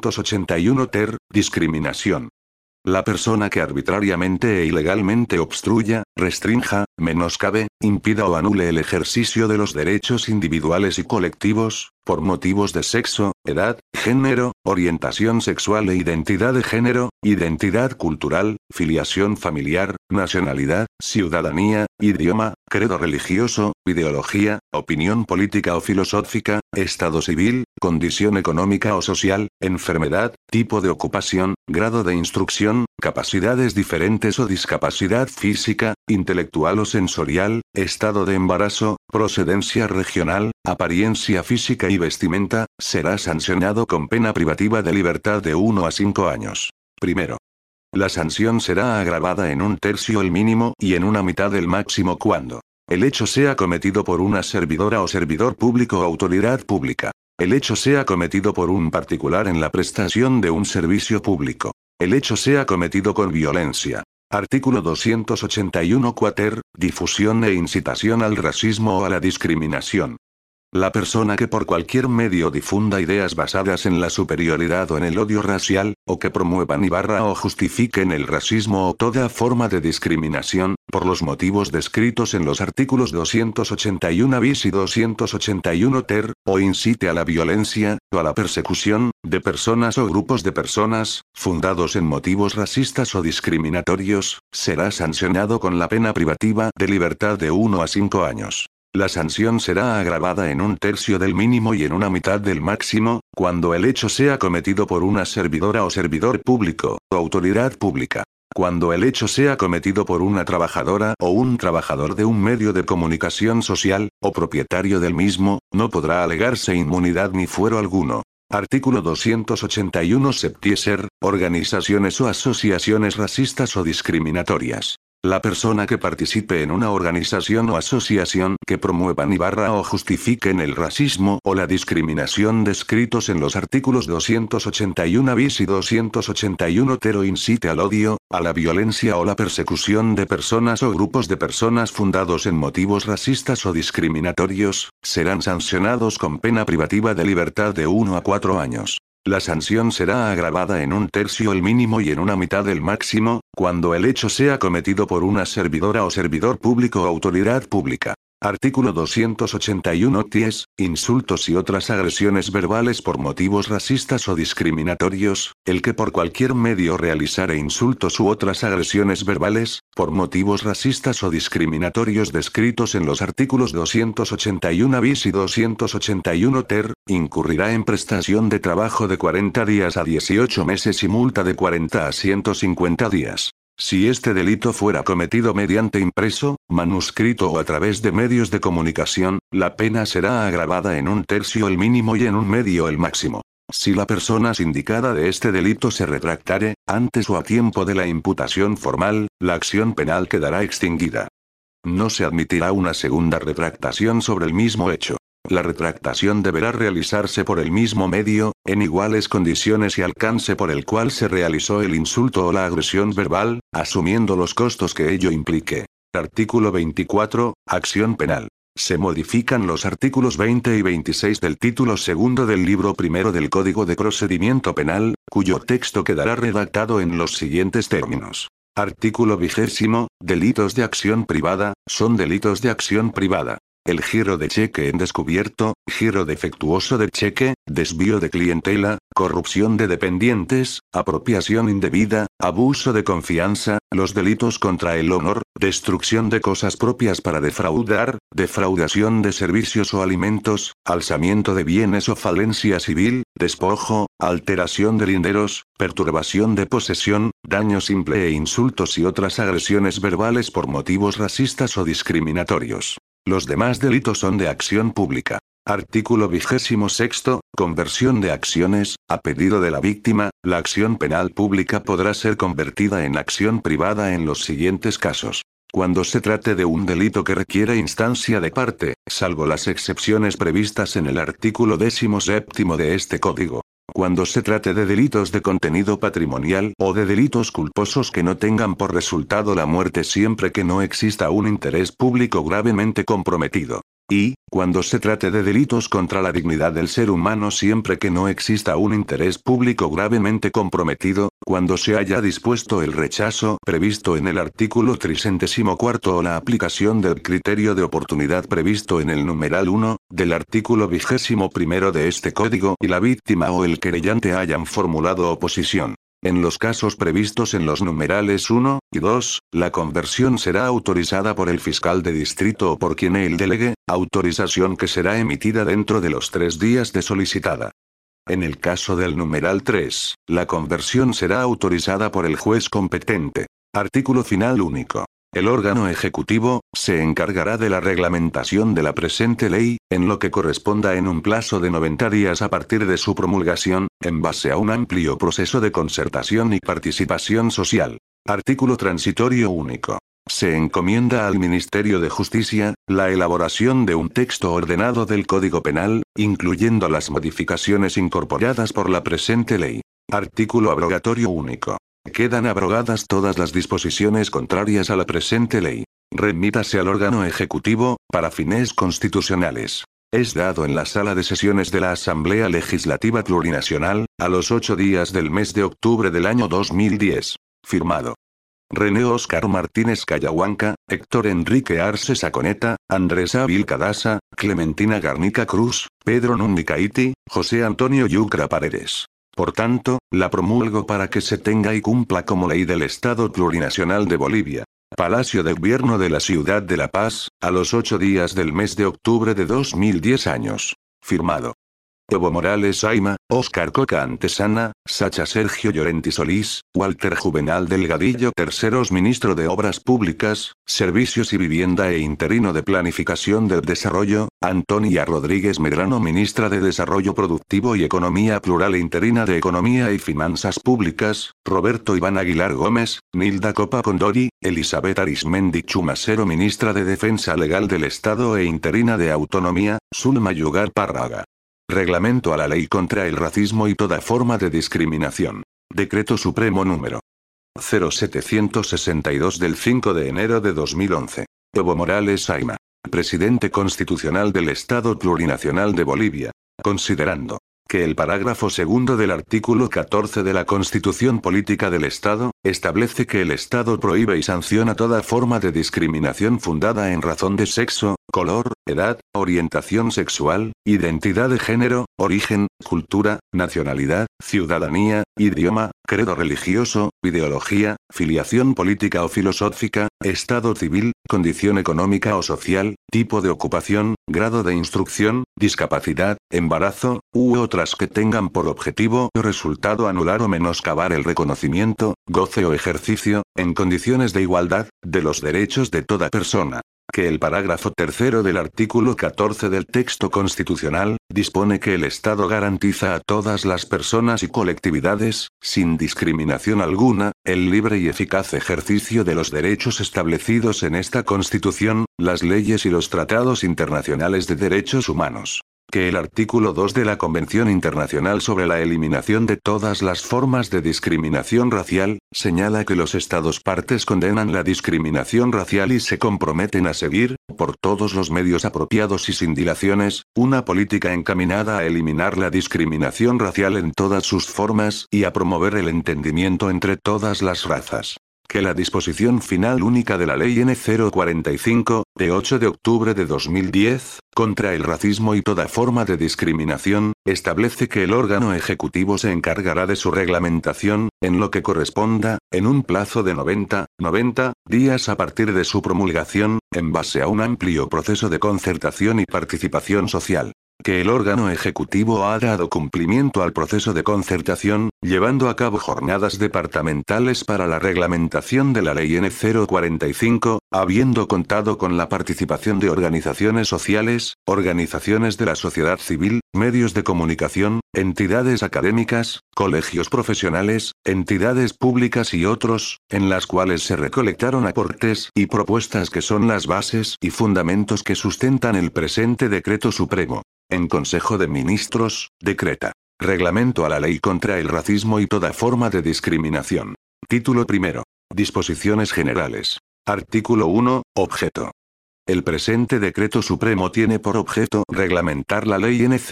281 ter, discriminación. La persona que arbitrariamente e ilegalmente obstruya, restrinja, menoscabe, impida o anule el ejercicio de los derechos individuales y colectivos, por motivos de sexo, edad, género, orientación sexual e identidad de género, identidad cultural, filiación familiar, nacionalidad, ciudadanía, idioma, credo religioso, ideología, opinión política o filosófica, estado civil, condición económica o social, enfermedad, tipo de ocupación, grado de instrucción, capacidades diferentes o discapacidad física, intelectual o sensorial, estado de embarazo, procedencia regional, apariencia física y vestimenta, será sancionado con pena privativa de libertad de 1 a 5 años. Primero. La sanción será agravada en 1/3 el mínimo y en 1/2 el máximo cuando el hecho sea cometido por una servidora o servidor público o autoridad pública. El hecho sea cometido por un particular en la prestación de un servicio público. El hecho sea cometido con violencia. Artículo 281 quater, difusión e incitación al racismo o a la discriminación. La persona que por cualquier medio difunda ideas basadas en la superioridad o en el odio racial, o que promuevan o justifiquen el racismo o toda forma de discriminación, por los motivos descritos en los artículos 281 bis y 281 ter, o incite a la violencia, o a la persecución, de personas o grupos de personas, fundados en motivos racistas o discriminatorios, será sancionado con la pena privativa de libertad de 1 a 5 años. La sanción será agravada en un tercio del mínimo y en una mitad del máximo, cuando el hecho sea cometido por una servidora o servidor público, o autoridad pública. Cuando el hecho sea cometido por una trabajadora o un trabajador de un medio de comunicación social, o propietario del mismo, no podrá alegarse inmunidad ni fuero alguno. Artículo 281 Septieser, organizaciones o asociaciones racistas o discriminatorias. La persona que participe en una organización o asociación que promuevan o justifiquen el racismo o la discriminación descritos en los artículos 281 bis y 281 ter o incite al odio, a la violencia o la persecución de personas o grupos de personas fundados en motivos racistas o discriminatorios, serán sancionados con pena privativa de libertad de 1 a 4 años. La sanción será agravada en un tercio el mínimo y en una mitad el máximo, cuando el hecho sea cometido por una servidora o servidor público o autoridad pública. Artículo 281 ties, insultos y otras agresiones verbales por motivos racistas o discriminatorios, el que por cualquier medio realizare insultos u otras agresiones verbales, por motivos racistas o discriminatorios descritos en los artículos 281 bis y 281 ter, incurrirá en prestación de trabajo de 40 días a 18 meses y multa de 40 a 150 días. Si este delito fuera cometido mediante impreso, manuscrito o a través de medios de comunicación, la pena será agravada en un tercio el mínimo y en un medio el máximo. Si la persona sindicada de este delito se retractare, antes o a tiempo de la imputación formal, la acción penal quedará extinguida. No se admitirá una segunda retractación sobre el mismo hecho. La retractación deberá realizarse por el mismo medio, en iguales condiciones y alcance por el cual se realizó el insulto o la agresión verbal, asumiendo los costos que ello implique. Artículo 24, Acción penal. Se modifican los artículos 20 y 26 del título segundo del libro primero del Código de Procedimiento Penal, cuyo texto quedará redactado en los siguientes términos. Artículo 20. Delitos de acción privada, son delitos de acción privada. El giro de cheque en descubierto, giro defectuoso de cheque, desvío de clientela, corrupción de dependientes, apropiación indebida, abuso de confianza, los delitos contra el honor, destrucción de cosas propias para defraudar, defraudación de servicios o alimentos, alzamiento de bienes o falencia civil, despojo, alteración de linderos, perturbación de posesión, daño simple e insultos y otras agresiones verbales por motivos racistas o discriminatorios. Los demás delitos son de acción pública. Artículo 26. Conversión de acciones. A pedido de la víctima, la acción penal pública podrá ser convertida en acción privada en los siguientes casos. Cuando se trate de un delito que requiera instancia de parte, salvo las excepciones previstas en el artículo 17 de este código. Cuando se trate de delitos de contenido patrimonial o de delitos culposos que no tengan por resultado la muerte siempre que no exista un interés público gravemente comprometido. Y, cuando se trate de delitos contra la dignidad del ser humano siempre que no exista un interés público gravemente comprometido, cuando se haya dispuesto el rechazo previsto en el artículo 34 o la aplicación del criterio de oportunidad previsto en el numeral 1, del artículo 21 de este código y la víctima o el querellante hayan formulado oposición. En los casos previstos en los numerales 1 y 2, la conversión será autorizada por el fiscal de distrito o por quien él delegue, autorización que será emitida dentro de los 3 días de solicitada. En el caso del numeral 3, la conversión será autorizada por el juez competente. Artículo final único. El órgano ejecutivo se encargará de la reglamentación de la presente ley, en lo que corresponda en un plazo de 90 días a partir de su promulgación, en base a un amplio proceso de concertación y participación social. Artículo transitorio único. Se encomienda al Ministerio de Justicia la elaboración de un texto ordenado del Código Penal, incluyendo las modificaciones incorporadas por la presente ley. Artículo abrogatorio único. Quedan abrogadas todas las disposiciones contrarias a la presente ley. Remítase al órgano ejecutivo, para fines constitucionales. Es dado en la sala de sesiones de la Asamblea Legislativa Plurinacional, a los 8 días del mes de octubre del año 2010. Firmado. René Óscar Martínez Callahuanca, Héctor Enrique Arce Saconeta, Andrés Ávil Cadasa, Clementina Garnica Cruz, Pedro Nundicaiti, José Antonio Yucra Paredes. Por tanto, la promulgo para que se tenga y cumpla como ley del Estado Plurinacional de Bolivia. Palacio de Gobierno de la Ciudad de La Paz, a los 8 días del mes de octubre de 2010 años. Firmado. Evo Morales Ayma, Óscar Coca Antesana, Sacha Sergio Llorenti Solís, Walter Juvenal Delgadillo terceros Ministro de Obras Públicas, Servicios y Vivienda e interino de Planificación del Desarrollo, Antonia Rodríguez Medrano Ministra de Desarrollo Productivo y Economía Plural e interina de Economía y Finanzas Públicas, Roberto Iván Aguilar Gómez, Nilda Copa Condori, Elizabeth Arismendi Chumacero Ministra de Defensa Legal del Estado e interina de Autonomía, Zulma Yugar Párraga. Reglamento a la Ley contra el Racismo y toda forma de discriminación. Decreto Supremo número 0762 del 5 de enero de 2011. Evo Morales Ayma. Presidente Constitucional del Estado Plurinacional de Bolivia. Considerando que el parágrafo segundo del artículo 14 de la Constitución Política del Estado, establece que el Estado prohíbe y sanciona toda forma de discriminación fundada en razón de sexo, color, edad, orientación sexual, identidad de género, origen, cultura, nacionalidad, ciudadanía, idioma, credo religioso, ideología, filiación política o filosófica, estado civil, condición económica o social, tipo de ocupación, grado de instrucción, discapacidad, embarazo, u otras que tengan por objetivo o resultado anular o menoscabar el reconocimiento, goce o ejercicio, en condiciones de igualdad, de los derechos de toda persona. Que el parágrafo tercero del artículo 14 del texto constitucional, dispone que el Estado garantiza a todas las personas y colectividades, sin discriminación alguna, el libre y eficaz ejercicio de los derechos establecidos en esta Constitución, las leyes y los tratados internacionales de derechos humanos. Que el artículo 2 de la Convención Internacional sobre la Eliminación de todas las formas de discriminación racial, señala que los Estados partes condenan la discriminación racial y se comprometen a seguir, por todos los medios apropiados y sin dilaciones, una política encaminada a eliminar la discriminación racial en todas sus formas y a promover el entendimiento entre todas las razas. Que la disposición final única de la Ley N. 045, de 8 de octubre de 2010, contra el racismo y toda forma de discriminación, establece que el órgano ejecutivo se encargará de su reglamentación, en lo que corresponda, en un plazo de 90 días a partir de su promulgación, en base a un amplio proceso de concertación y participación social. Que el órgano ejecutivo ha dado cumplimiento al proceso de concertación, llevando a cabo jornadas departamentales para la reglamentación de la Ley N. 045, habiendo contado con la participación de organizaciones sociales, organizaciones de la sociedad civil, medios de comunicación, entidades académicas, colegios profesionales, entidades públicas y otros, en las cuales se recolectaron aportes y propuestas que son las bases y fundamentos que sustentan el presente decreto supremo. En Consejo de Ministros, decreta. Reglamento a la Ley contra el Racismo y toda forma de discriminación. Título primero. Disposiciones generales. Artículo 1, objeto. El presente decreto supremo tiene por objeto reglamentar la Ley N.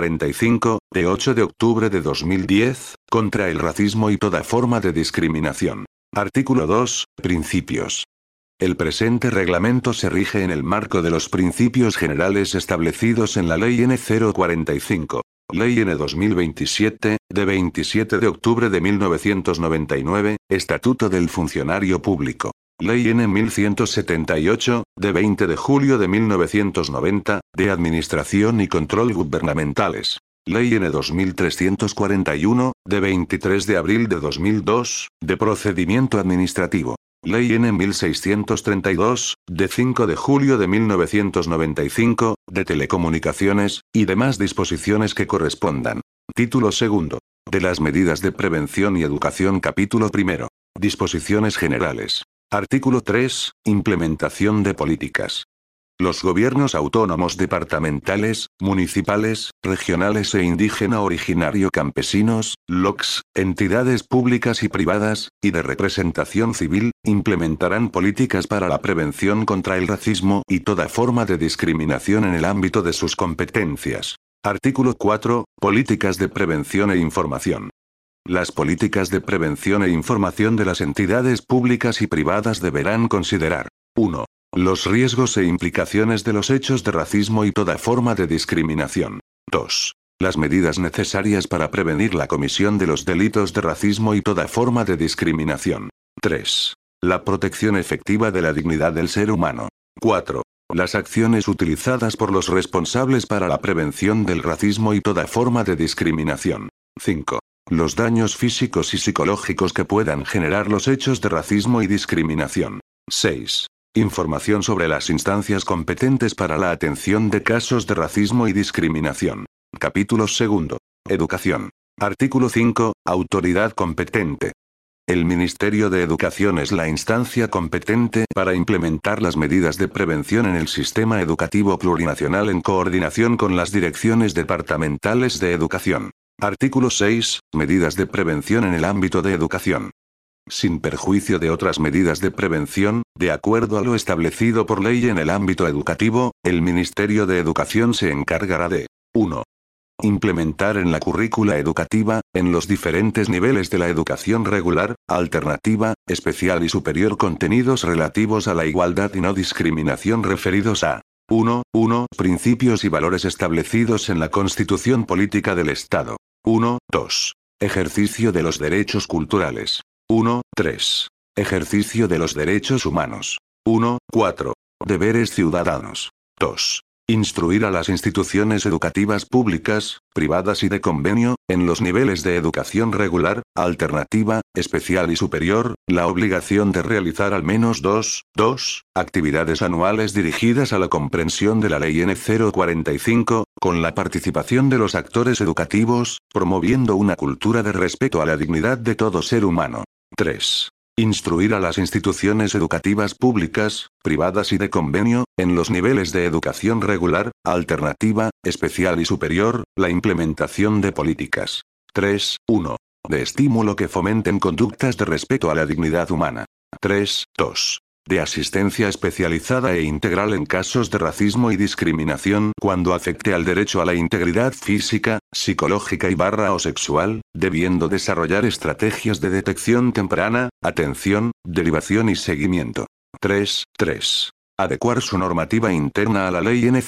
045, de 8 de octubre de 2010, contra el racismo y toda forma de discriminación. Artículo 2, principios. El presente reglamento se rige en el marco de los principios generales establecidos en la Ley N. 045. Ley N. 2027, de 27 de octubre de 1999, Estatuto del Funcionario Público. Ley N. 1178, de 20 de julio de 1990, de Administración y Control Gubernamentales. Ley N. 2341, de 23 de abril de 2002, de Procedimiento Administrativo. Ley N. 1632, de 5 de julio de 1995, de Telecomunicaciones, y demás disposiciones que correspondan. Título segundo. De las medidas de prevención y educación. Capítulo primero. Disposiciones generales. Artículo 3. Implementación de políticas. Los gobiernos autónomos departamentales, municipales, regionales e indígena originario campesinos, LOCs, entidades públicas y privadas, y de representación civil, implementarán políticas para la prevención contra el racismo y toda forma de discriminación en el ámbito de sus competencias. Artículo 4. Políticas de prevención e información. Las políticas de prevención e información de las entidades públicas y privadas deberán considerar 1. Los riesgos e implicaciones de los hechos de racismo y toda forma de discriminación. 2. Las medidas necesarias para prevenir la comisión de los delitos de racismo y toda forma de discriminación. 3. La protección efectiva de la dignidad del ser humano. 4. Las acciones utilizadas por los responsables para la prevención del racismo y toda forma de discriminación. 5. Los daños físicos y psicológicos que puedan generar los hechos de racismo y discriminación. 6. Información sobre las instancias competentes para la atención de casos de racismo y discriminación. Capítulo 2. Educación. Artículo 5. Autoridad competente. El Ministerio de Educación es la instancia competente para implementar las medidas de prevención en el sistema educativo plurinacional en coordinación con las direcciones departamentales de educación. Artículo 6. Medidas de prevención en el ámbito de educación. Sin perjuicio de otras medidas de prevención, de acuerdo a lo establecido por ley en el ámbito educativo, el Ministerio de Educación se encargará de 1. Implementar en la currícula educativa, en los diferentes niveles de la educación regular, alternativa, especial y superior contenidos relativos a la igualdad y no discriminación referidos a 1. Principios y valores establecidos en la Constitución Política del Estado. 2. Ejercicio de los derechos culturales. 3. Ejercicio de los derechos humanos. 4. Deberes ciudadanos. 2. Instruir a las instituciones educativas públicas, privadas y de convenio, en los niveles de educación regular, alternativa, especial y superior, la obligación de realizar al menos 2 actividades anuales dirigidas a la comprensión de la ley N 045, con la participación de los actores educativos, promoviendo una cultura de respeto a la dignidad de todo ser humano. 3. Instruir a las instituciones educativas públicas, privadas y de convenio, en los niveles de educación regular, alternativa, especial y superior, la implementación de políticas. 3.1. De estímulo que fomenten conductas de respeto a la dignidad humana. 3.2. De asistencia especializada e integral en casos de racismo y discriminación cuando afecte al derecho a la integridad física, psicológica y o sexual, debiendo desarrollar estrategias de detección temprana, atención, derivación y seguimiento. 3.3. Adecuar su normativa interna a la ley N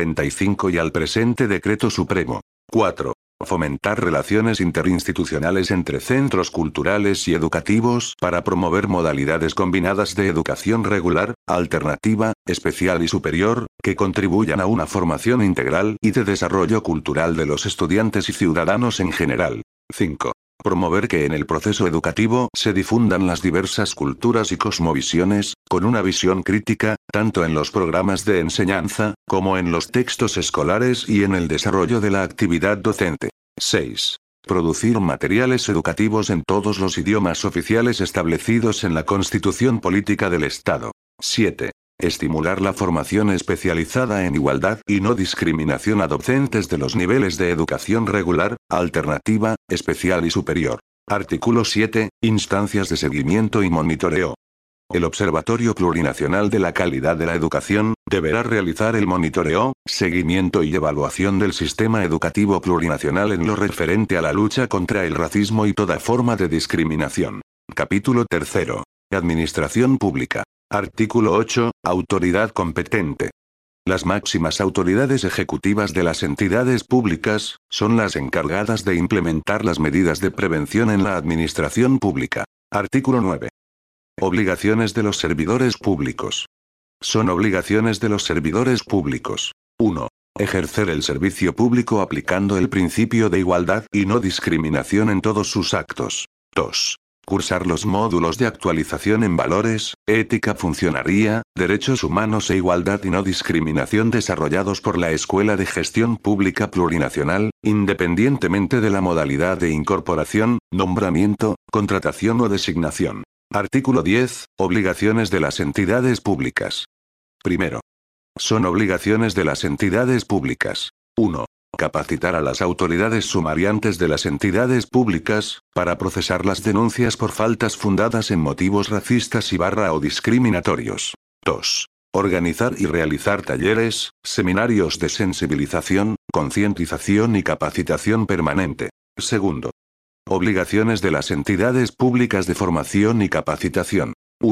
045 y al presente decreto supremo. 4. Fomentar relaciones interinstitucionales entre centros culturales y educativos para promover modalidades combinadas de educación regular, alternativa, especial y superior, que contribuyan a una formación integral y de desarrollo cultural de los estudiantes y ciudadanos en general. 5. Promover que en el proceso educativo se difundan las diversas culturas y cosmovisiones, con una visión crítica, tanto en los programas de enseñanza, como en los textos escolares y en el desarrollo de la actividad docente. 6. Producir materiales educativos en todos los idiomas oficiales establecidos en la Constitución Política del Estado. 7. Estimular la formación especializada en igualdad y no discriminación a docentes de los niveles de educación regular, alternativa, especial y superior. Artículo 7. Instancias de seguimiento y monitoreo. El Observatorio Plurinacional de la Calidad de la Educación deberá realizar el monitoreo, seguimiento y evaluación del sistema educativo plurinacional en lo referente a la lucha contra el racismo y toda forma de discriminación. Capítulo 3. Administración Pública. Artículo 8. Autoridad competente. Las máximas autoridades ejecutivas de las entidades públicas son las encargadas de implementar las medidas de prevención en la administración pública. Artículo 9. Obligaciones de los servidores públicos. Son obligaciones de los servidores públicos. 1. Ejercer el servicio público aplicando el principio de igualdad y no discriminación en todos sus actos. 2. Cursar los módulos de actualización en valores, ética funcionaria, derechos humanos e igualdad y no discriminación desarrollados por la Escuela de Gestión Pública Plurinacional, independientemente de la modalidad de incorporación, nombramiento, contratación o designación. Artículo 10. Obligaciones de las entidades públicas. Primero. Son obligaciones de las entidades públicas. 1. Capacitar a las autoridades sumariantes de las entidades públicas, para procesar las denuncias por faltas fundadas en motivos racistas y o discriminatorios. 2. Organizar y realizar talleres, seminarios de sensibilización, concientización y capacitación permanente. Segundo. Obligaciones de las entidades públicas de formación y capacitación. 1.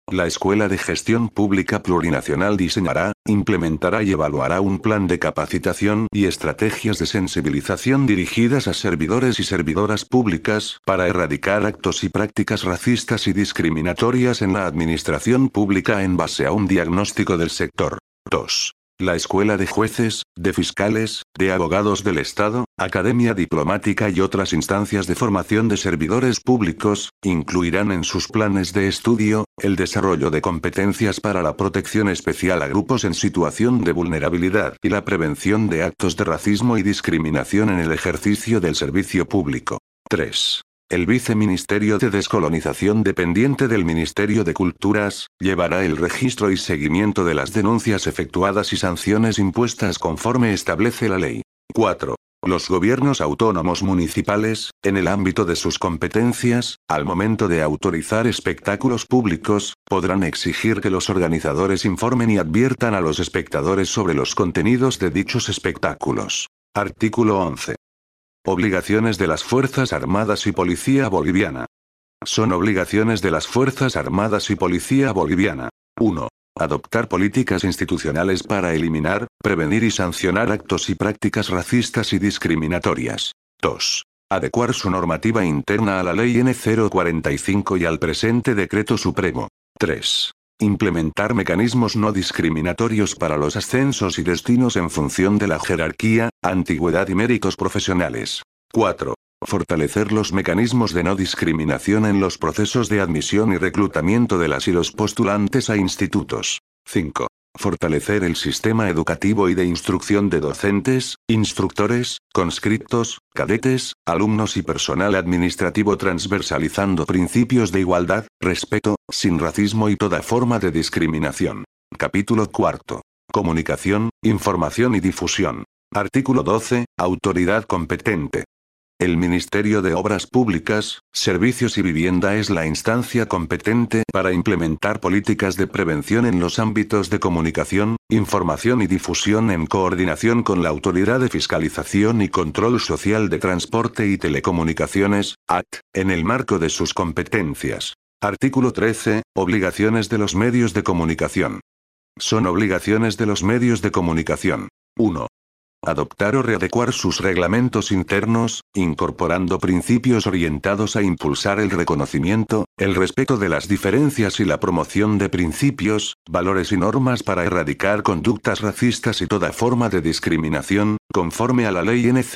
La Escuela de Gestión Pública Plurinacional diseñará, implementará y evaluará un plan de capacitación y estrategias de sensibilización dirigidas a servidores y servidoras públicas para erradicar actos y prácticas racistas y discriminatorias en la administración pública en base a un diagnóstico del sector. 2. La Escuela de Jueces, de Fiscales, de Abogados del Estado, Academia Diplomática y otras instancias de formación de servidores públicos, incluirán en sus planes de estudio, el desarrollo de competencias para la protección especial a grupos en situación de vulnerabilidad y la prevención de actos de racismo y discriminación en el ejercicio del servicio público. 3. El Viceministerio de Descolonización dependiente del Ministerio de Culturas, llevará el registro y seguimiento de las denuncias efectuadas y sanciones impuestas conforme establece la ley. 4. Los gobiernos autónomos municipales, en el ámbito de sus competencias, al momento de autorizar espectáculos públicos, podrán exigir que los organizadores informen y adviertan a los espectadores sobre los contenidos de dichos espectáculos. Artículo 11. Obligaciones de las Fuerzas Armadas y Policía Boliviana. Son obligaciones de las Fuerzas Armadas y Policía Boliviana. 1. Adoptar políticas institucionales para eliminar, prevenir y sancionar actos y prácticas racistas y discriminatorias. 2. Adecuar su normativa interna a la Ley N. 045 y al presente Decreto Supremo. 3. Implementar mecanismos no discriminatorios para los ascensos y destinos en función de la jerarquía, antigüedad y méritos profesionales. 4. Fortalecer los mecanismos de no discriminación en los procesos de admisión y reclutamiento de las y los postulantes a institutos. 5. Fortalecer el sistema educativo y de instrucción de docentes, instructores, conscriptos, cadetes, alumnos y personal administrativo transversalizando principios de igualdad, respeto, sin racismo y toda forma de discriminación. Capítulo 4. Comunicación, información y difusión. Artículo 12. Autoridad competente. El Ministerio de Obras Públicas, Servicios y Vivienda es la instancia competente para implementar políticas de prevención en los ámbitos de comunicación, información y difusión en coordinación con la Autoridad de Fiscalización y Control Social de Transporte y Telecomunicaciones, AT, en el marco de sus competencias. Artículo 13. Obligaciones de los medios de comunicación. Son obligaciones de los medios de comunicación. 1. Adoptar o readecuar sus reglamentos internos, incorporando principios orientados a impulsar el reconocimiento, el respeto de las diferencias y la promoción de principios, valores y normas para erradicar conductas racistas y toda forma de discriminación, conforme a la Ley N.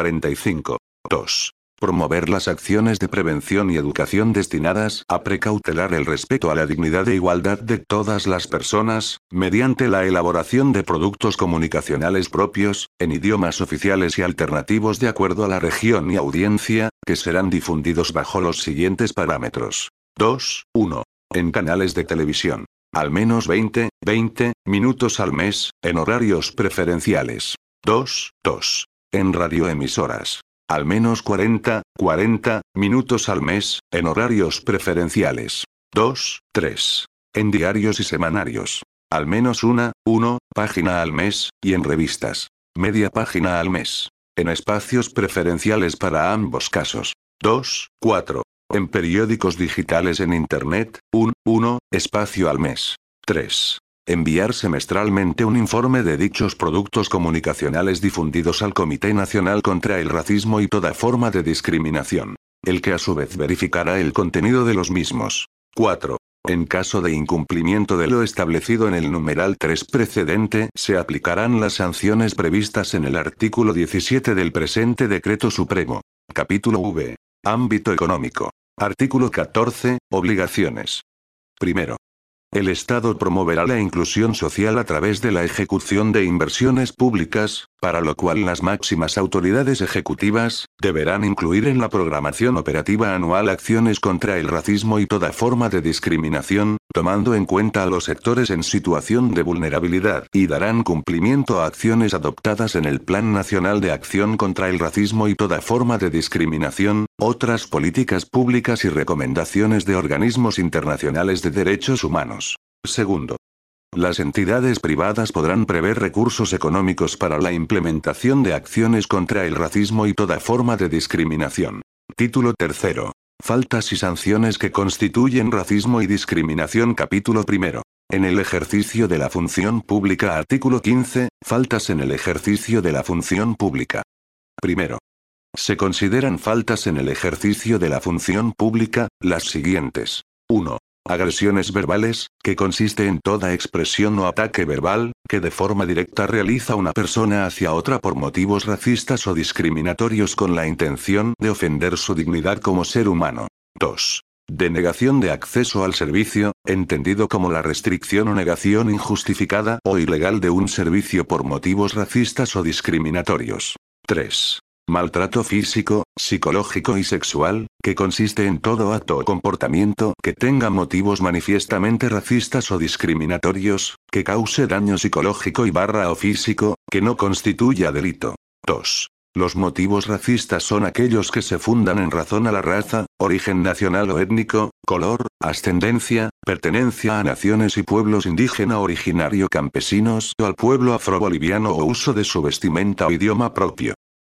045. 2. Promover las acciones de prevención y educación destinadas a precautelar el respeto a la dignidad e igualdad de todas las personas, mediante la elaboración de productos comunicacionales propios, en idiomas oficiales y alternativos de acuerdo a la región y audiencia, que serán difundidos bajo los siguientes parámetros. 2. 1. En canales de televisión. Al menos 20 minutos al mes, en horarios preferenciales. 2. En radioemisoras. Al menos 40 minutos al mes, en horarios preferenciales. 2. En diarios y semanarios. Al menos una página al mes, y en revistas. Media página al mes. En espacios preferenciales para ambos casos. 2. En periódicos digitales en Internet, un espacio al mes. 3. Enviar semestralmente un informe de dichos productos comunicacionales difundidos al Comité Nacional contra el Racismo y toda forma de discriminación, el que a su vez verificará el contenido de los mismos. 4. En caso de incumplimiento de lo establecido en el numeral 3 precedente, se aplicarán las sanciones previstas en el artículo 17 del presente Decreto Supremo. Capítulo V. Ámbito económico. Artículo 14. Obligaciones. Primero. El Estado promoverá la inclusión social a través de la ejecución de inversiones públicas, para lo cual las máximas autoridades ejecutivas deberán incluir en la programación operativa anual acciones contra el racismo y toda forma de discriminación, tomando en cuenta a los sectores en situación de vulnerabilidad, y darán cumplimiento a acciones adoptadas en el Plan Nacional de Acción contra el Racismo y toda forma de discriminación, otras políticas públicas y recomendaciones de organismos internacionales de derechos humanos. Segundo. Las entidades privadas podrán prever recursos económicos para la implementación de acciones contra el racismo y toda forma de discriminación. Título tercero. Faltas y sanciones que constituyen racismo y discriminación. Capítulo primero. En el ejercicio de la función pública. Artículo 15. Faltas en el ejercicio de la función pública. Primero. Se consideran faltas en el ejercicio de la función pública, las siguientes. 1. Agresiones verbales, que consiste en toda expresión o ataque verbal, que de forma directa realiza una persona hacia otra por motivos racistas o discriminatorios con la intención de ofender su dignidad como ser humano. 2. Denegación de acceso al servicio, entendido como la restricción o negación injustificada o ilegal de un servicio por motivos racistas o discriminatorios. 3. Maltrato físico, psicológico y sexual, que consiste en todo acto o comportamiento que tenga motivos manifiestamente racistas o discriminatorios, que cause daño psicológico o físico, que no constituya delito. 2. Los motivos racistas son aquellos que se fundan en razón a la raza, origen nacional o étnico, color, ascendencia, pertenencia a naciones y pueblos indígena originario campesinos o al pueblo afroboliviano o uso de su vestimenta o idioma propio.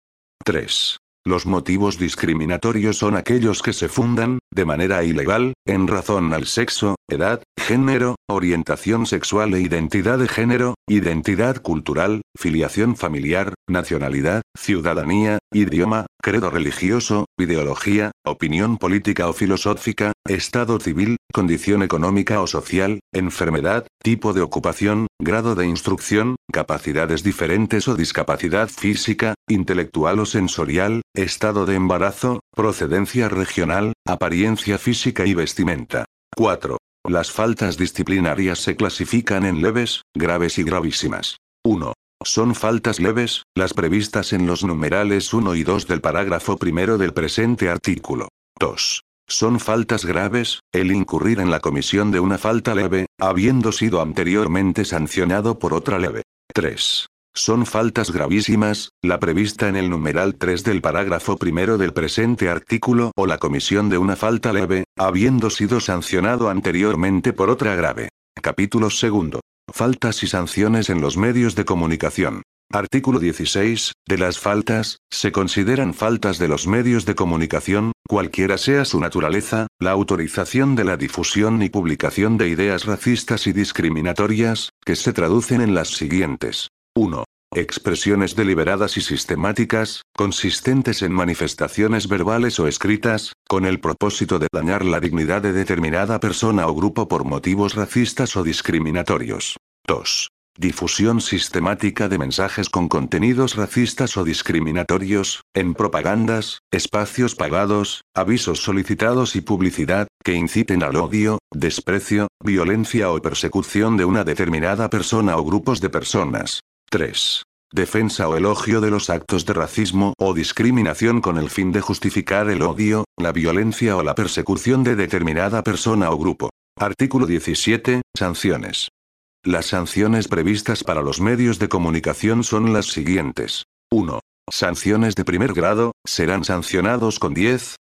3. Los motivos discriminatorios son aquellos que se fundan, de manera ilegal, en razón al sexo, edad, género, orientación sexual e identidad de género, identidad cultural, filiación familiar, nacionalidad, ciudadanía, idioma, credo religioso, ideología, opinión política o filosófica, estado civil, condición económica o social, enfermedad, tipo de ocupación, grado de instrucción, capacidades diferentes o discapacidad física, intelectual o sensorial, estado de embarazo, procedencia regional, apariencia física y vestimenta. 4. Las faltas disciplinarias se clasifican en leves, graves y gravísimas. 1. Son faltas leves, las previstas en los numerales 1 y 2 del parágrafo primero del presente artículo. 2. Son faltas graves, el incurrir en la comisión de una falta leve, habiendo sido anteriormente sancionado por otra leve. 3. Son faltas gravísimas, la prevista en el numeral 3 del parágrafo primero del presente artículo o la comisión de una falta leve, habiendo sido sancionado anteriormente por otra grave. Capítulo segundo. Faltas y sanciones en los medios de comunicación. Artículo 16. De las faltas, se consideran faltas de los medios de comunicación, cualquiera sea su naturaleza, la autorización de la difusión y publicación de ideas racistas y discriminatorias, que se traducen en las siguientes. 1. Expresiones deliberadas y sistemáticas, consistentes en manifestaciones verbales o escritas, con el propósito de dañar la dignidad de determinada persona o grupo por motivos racistas o discriminatorios. 2. Difusión sistemática de mensajes con contenidos racistas o discriminatorios, en propagandas, espacios pagados, avisos solicitados y publicidad, que inciten al odio, desprecio, violencia o persecución de una determinada persona o grupos de personas. 3. Defensa o elogio de los actos de racismo o discriminación con el fin de justificar el odio, la violencia o la persecución de determinada persona o grupo. Artículo 17. Sanciones. Las sanciones previstas para los medios de comunicación son las siguientes. 1. Sanciones de primer grado, serán sancionados con 10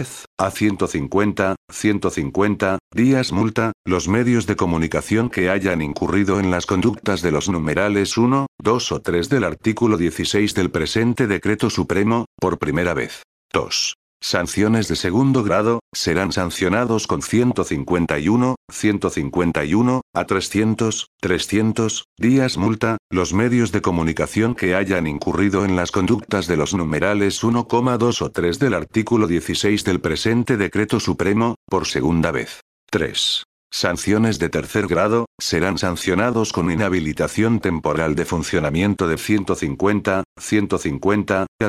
a 150 días multa, los medios de comunicación que hayan incurrido en las conductas de los numerales 1, 2 o 3 del artículo 16 del presente decreto supremo, por primera vez. 2. Sanciones de segundo grado, serán sancionados con 151 a 300 días multa, los medios de comunicación que hayan incurrido en las conductas de los numerales 1, 2 o 3 del artículo 16 del presente decreto supremo, por segunda vez. 3. Sanciones de tercer grado, serán sancionados con inhabilitación temporal de funcionamiento de 150 a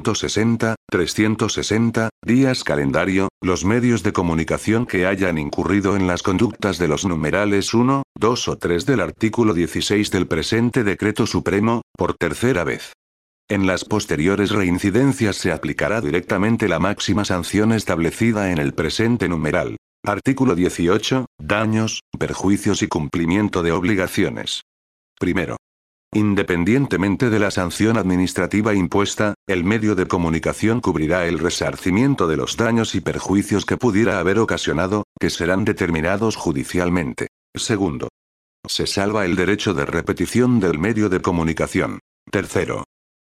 360 días calendario, los medios de comunicación que hayan incurrido en las conductas de los numerales 1, 2 o 3 del artículo 16 del presente decreto supremo, por tercera vez. En las posteriores reincidencias se aplicará directamente la máxima sanción establecida en el presente numeral. Artículo 18. Daños, perjuicios y cumplimiento de obligaciones. Primero. Independientemente de la sanción administrativa impuesta, el medio de comunicación cubrirá el resarcimiento de los daños y perjuicios que pudiera haber ocasionado, que serán determinados judicialmente. Segundo. Se salva el derecho de repetición del medio de comunicación. Tercero.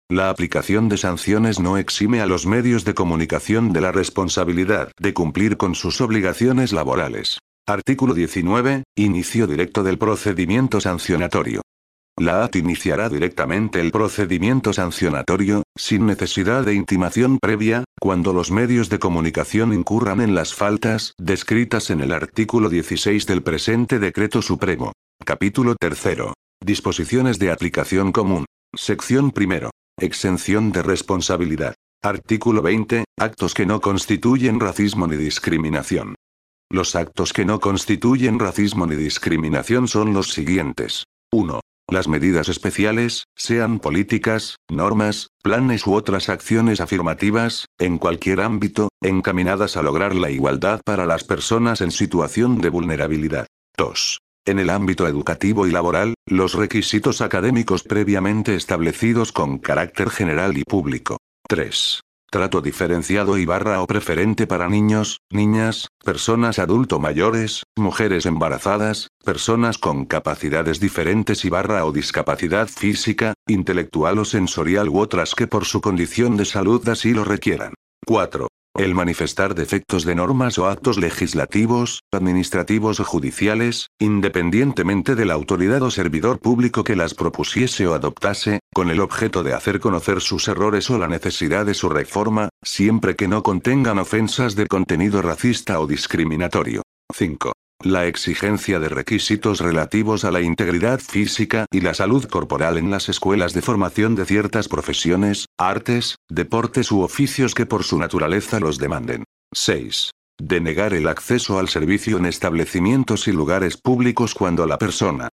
La aplicación de sanciones no exime a los medios de comunicación de la responsabilidad de cumplir con sus obligaciones laborales. Artículo 19. Inicio directo del procedimiento sancionatorio. La AT iniciará directamente el procedimiento sancionatorio, sin necesidad de intimación previa, cuando los medios de comunicación incurran en las faltas descritas en el artículo 16 del presente Decreto Supremo. Capítulo 3. Disposiciones de aplicación común. Sección 1. Exención de responsabilidad. Artículo 20. Actos que no constituyen racismo ni discriminación. Los actos que no constituyen racismo ni discriminación son los siguientes. 1. Las medidas especiales, sean políticas, normas, planes u otras acciones afirmativas, en cualquier ámbito, encaminadas a lograr la igualdad para las personas en situación de vulnerabilidad. 2. En el ámbito educativo y laboral, los requisitos académicos previamente establecidos con carácter general y público. 3. Trato diferenciado o preferente para niños, niñas, personas adulto mayores, mujeres embarazadas, personas con capacidades diferentes o discapacidad física, intelectual o sensorial u otras que por su condición de salud así lo requieran. 4. El manifestar defectos de normas o actos legislativos, administrativos o judiciales, independientemente de la autoridad o servidor público que las propusiese o adoptase, con el objeto de hacer conocer sus errores o la necesidad de su reforma, siempre que no contengan ofensas de contenido racista o discriminatorio. 5. La exigencia de requisitos relativos a la integridad física y la salud corporal en las escuelas de formación de ciertas profesiones, artes, deportes u oficios que por su naturaleza los demanden. 6. Denegar el acceso al servicio en establecimientos y lugares públicos cuando la persona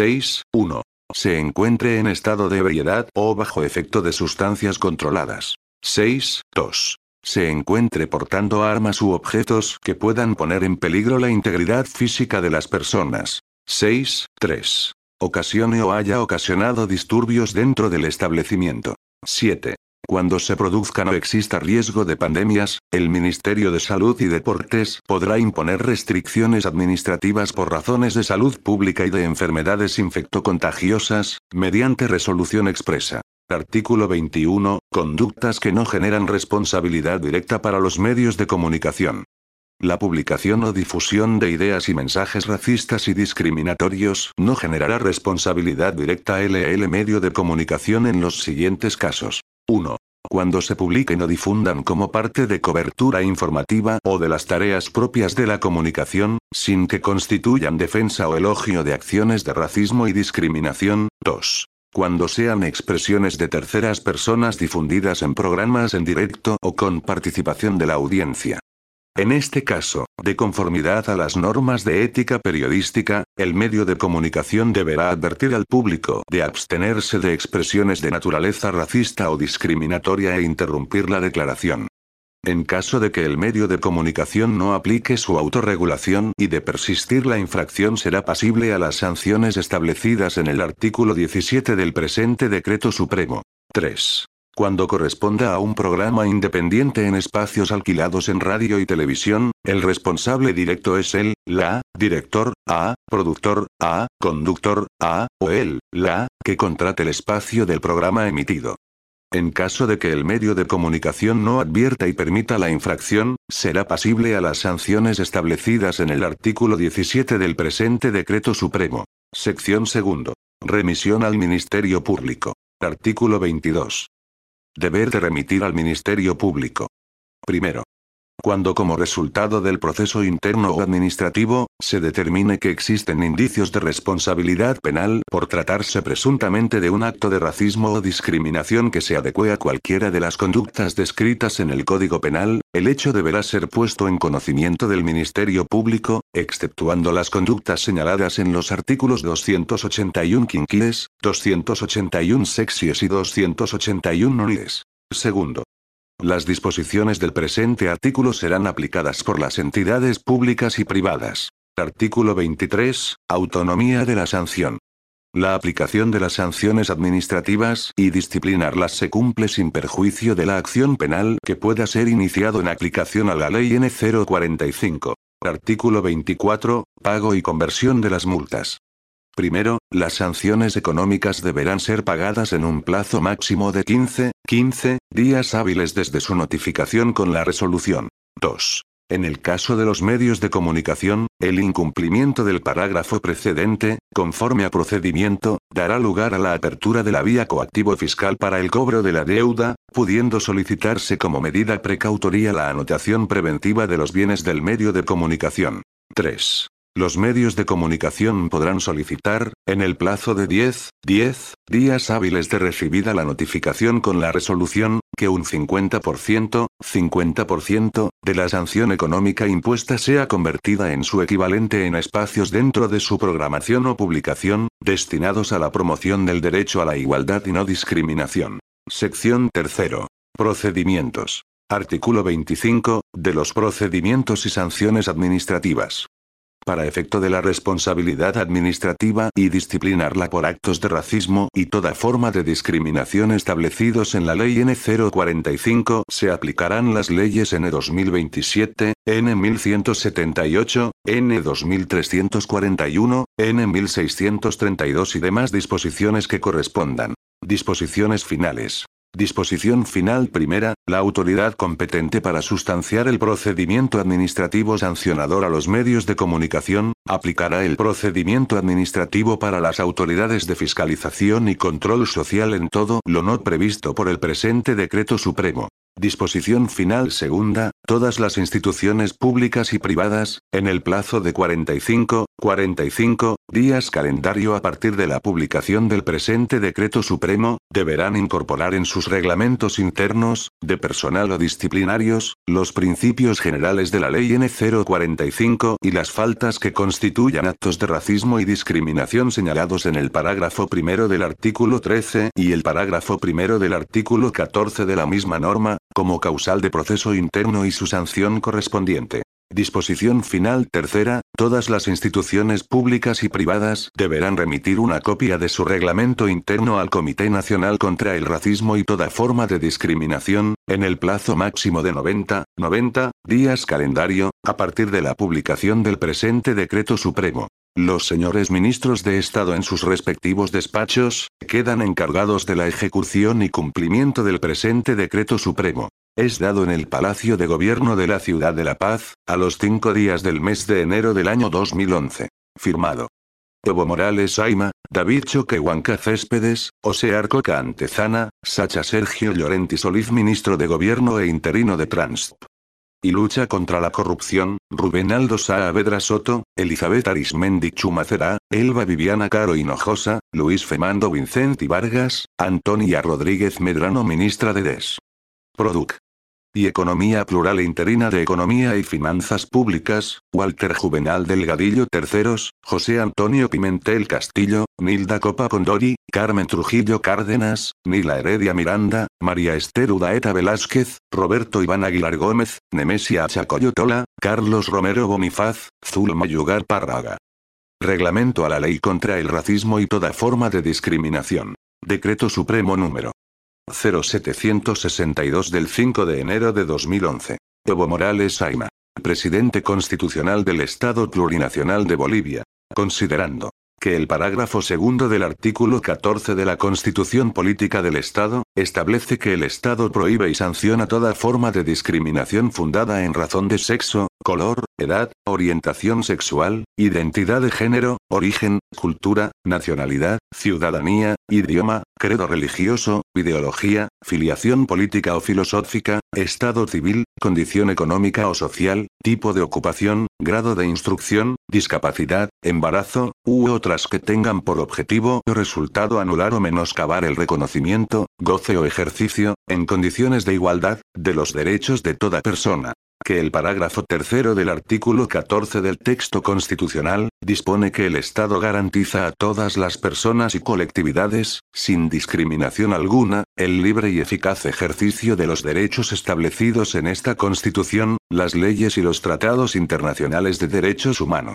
6.1. Se encuentre en estado de ebriedad o bajo efecto de sustancias controladas. 6.2. Se encuentre portando armas u objetos que puedan poner en peligro la integridad física de las personas. 6.3. Ocasione o haya ocasionado disturbios dentro del establecimiento. 7. Cuando se produzcan o exista riesgo de pandemias, el Ministerio de Salud y Deportes podrá imponer restricciones administrativas por razones de salud pública y de enfermedades infectocontagiosas, mediante resolución expresa. Artículo 21. Conductas que no generan responsabilidad directa para los medios de comunicación. La publicación o difusión de ideas y mensajes racistas y discriminatorios no generará responsabilidad directa al medio de comunicación en los siguientes casos. 1. Cuando se publiquen o difundan como parte de cobertura informativa o de las tareas propias de la comunicación, sin que constituyan defensa o elogio de acciones de racismo y discriminación. 2. Cuando sean expresiones de terceras personas difundidas en programas en directo o con participación de la audiencia. En este caso, de conformidad a las normas de ética periodística, el medio de comunicación deberá advertir al público de abstenerse de expresiones de naturaleza racista o discriminatoria e interrumpir la declaración. En caso de que el medio de comunicación no aplique su autorregulación y de persistir la infracción será pasible a las sanciones establecidas en el artículo 17 del presente Decreto Supremo. 3. Cuando corresponda a un programa independiente en espacios alquilados en radio y televisión, el responsable directo es la director, productor, conductor, o la que contrate el espacio del programa emitido. En caso de que el medio de comunicación no advierta y permita la infracción, será pasible a las sanciones establecidas en el artículo 17 del presente Decreto Supremo. Sección 2. Remisión al Ministerio Público. Artículo 22. Deber de remitir al Ministerio Público. Primero. Cuando como resultado del proceso interno o administrativo, se determine que existen indicios de responsabilidad penal por tratarse presuntamente de un acto de racismo o discriminación que se adecue a cualquiera de las conductas descritas en el Código Penal, el hecho deberá ser puesto en conocimiento del Ministerio Público, exceptuando las conductas señaladas en los artículos 281 quinquies, 281 sexies y 281 nonies. Segundo. Las disposiciones del presente artículo serán aplicadas por las entidades públicas y privadas. Artículo 23. Autonomía de la sanción. La aplicación de las sanciones administrativas y disciplinarlas se cumple sin perjuicio de la acción penal que pueda ser iniciado en aplicación a la Ley N. 045. Artículo 24. Pago y conversión de las multas. Primero, las sanciones económicas deberán ser pagadas en un plazo máximo de 15 días hábiles desde su notificación con la resolución. 2. En el caso de los medios de comunicación, el incumplimiento del parágrafo precedente, conforme a procedimiento, dará lugar a la apertura de la vía coactivo fiscal para el cobro de la deuda, pudiendo solicitarse como medida precautoria la anotación preventiva de los bienes del medio de comunicación. 3. Los medios de comunicación podrán solicitar, en el plazo de 10 días hábiles de recibida la notificación con la resolución, que un 50% de la sanción económica impuesta sea convertida en su equivalente en espacios dentro de su programación o publicación, destinados a la promoción del derecho a la igualdad y no discriminación. Sección 3. Procedimientos. Artículo 25, de los procedimientos y sanciones administrativas. Para efecto de la responsabilidad administrativa y disciplinarla por actos de racismo y toda forma de discriminación establecidos en la Ley N. 045, se aplicarán las leyes N. 2027, N. 1178, N. 2341, N. 1632 y demás disposiciones que correspondan. Disposiciones finales. Disposición final primera, la autoridad competente para sustanciar el procedimiento administrativo sancionador a los medios de comunicación, aplicará el procedimiento administrativo para las autoridades de fiscalización y control social en todo lo no previsto por el presente decreto supremo. Disposición final segunda, todas las instituciones públicas y privadas, en el plazo de 45 días calendario a partir de la publicación del presente decreto supremo, deberán incorporar en sus reglamentos internos, de personal o disciplinarios, los principios generales de la Ley N. 045 y las faltas que constituyan actos de racismo y discriminación señalados en el parágrafo primero del artículo 13 y el parágrafo primero del artículo 14 de la misma norma, como causal de proceso interno y su sanción correspondiente. Disposición final tercera, todas las instituciones públicas y privadas deberán remitir una copia de su reglamento interno al Comité Nacional contra el Racismo y toda forma de discriminación, en el plazo máximo de 90 días calendario, a partir de la publicación del presente decreto supremo. Los señores ministros de Estado en sus respectivos despachos, quedan encargados de la ejecución y cumplimiento del presente decreto supremo. Es dado en el Palacio de Gobierno de la Ciudad de La Paz, a los 5 días del mes de enero del año 2011. Firmado. Evo Morales Ayma, David Choquehuanca Céspedes, Osear Coca Antezana, Sacha Sergio Llorenti Solís Ministro de Gobierno e interino de Transp. Y lucha contra la corrupción, Rubén Aldo Saavedra Soto, Elizabeth Arismendi Chumacera, Elba Viviana Caro Hinojosa, Luis Fernando Vicente Vargas, Antonia Rodríguez Medrano Ministra de Des. Produc. Y Economía Plural e Interina de Economía y Finanzas Públicas, Walter Juvenal Delgadillo III, José Antonio Pimentel Castillo, Nilda Copa Condori, Carmen Trujillo Cárdenas, Nila Heredia Miranda, María Esther Udaeta Velázquez, Roberto Iván Aguilar Gómez, Nemesia Chacoyotola, Carlos Romero Bonifaz, Zulma Yugar Párraga. Reglamento a la Ley contra el Racismo y toda forma de discriminación. Decreto Supremo número 0762 del 5 de enero de 2011. Evo Morales Ayma. Presidente Constitucional del Estado Plurinacional de Bolivia. Considerando que el parágrafo segundo del artículo 14 de la Constitución Política del Estado, establece que el Estado prohíbe y sanciona toda forma de discriminación fundada en razón de sexo, color, edad, orientación sexual, identidad de género, origen, cultura, nacionalidad, ciudadanía, idioma, credo religioso, ideología, filiación política o filosófica, estado civil, condición económica o social, tipo de ocupación, grado de instrucción, discapacidad, embarazo, u otras que tengan por objetivo o resultado anular o menoscabar el reconocimiento, goce o ejercicio, en condiciones de igualdad, de los derechos de toda persona. Que el parágrafo tercero del artículo 14 del texto constitucional, dispone que el Estado garantiza a todas las personas y colectividades, sin discriminación alguna, el libre y eficaz ejercicio de los derechos establecidos en esta Constitución, las leyes y los tratados internacionales de derechos humanos.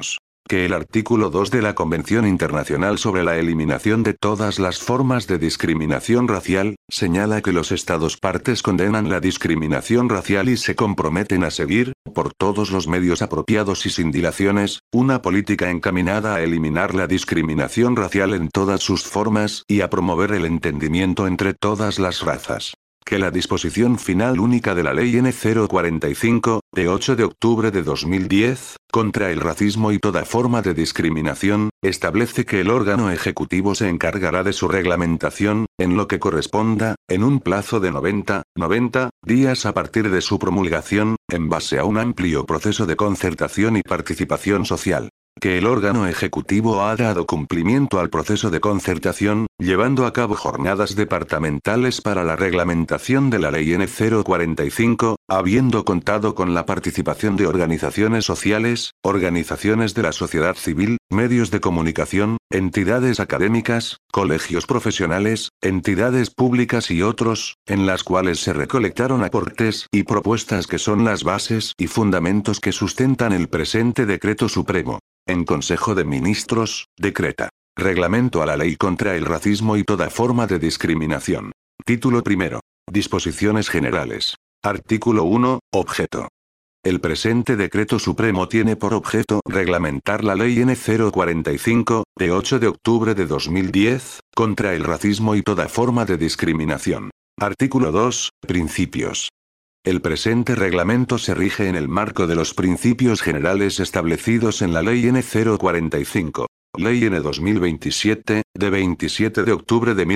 Que el artículo 2 de la Convención Internacional sobre la Eliminación de todas las formas de discriminación racial, señala que los Estados partes condenan la discriminación racial y se comprometen a seguir, por todos los medios apropiados y sin dilaciones, una política encaminada a eliminar la discriminación racial en todas sus formas y a promover el entendimiento entre todas las razas. Que la disposición final única de la Ley N. 045, de 8 de octubre de 2010, contra el racismo y toda forma de discriminación, establece que el órgano ejecutivo se encargará de su reglamentación, en lo que corresponda, en un plazo de 90 días a partir de su promulgación, en base a un amplio proceso de concertación y participación social. Que el órgano ejecutivo ha dado cumplimiento al proceso de concertación, llevando a cabo jornadas departamentales para la reglamentación de la Ley N. 045, habiendo contado con la participación de organizaciones sociales, organizaciones de la sociedad civil, medios de comunicación, entidades académicas, colegios profesionales, entidades públicas y otros, en las cuales se recolectaron aportes y propuestas que son las bases y fundamentos que sustentan el presente decreto supremo. En Consejo de Ministros, decreta. Reglamento a la Ley contra el Racismo y toda forma de discriminación. Título primero. Disposiciones generales. Artículo 1. Objeto. El presente decreto supremo tiene por objeto reglamentar la Ley N. 045, de 8 de octubre de 2010, contra el racismo y toda forma de discriminación. Artículo 2. Principios. El presente reglamento se rige en el marco de los principios generales establecidos en la Ley N. 045. Ley N. 2027, de 27 de octubre de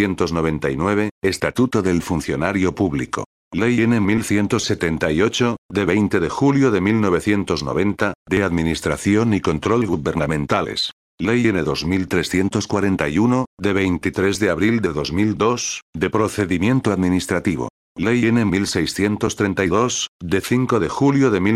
1999, Estatuto del Funcionario Público. Ley N. 1178, de 20 de julio de 1990, de Administración y Control Gubernamentales. Ley N. 2341, de 23 de abril de 2002, de Procedimiento Administrativo. Ley N. 1632, de 5 de julio de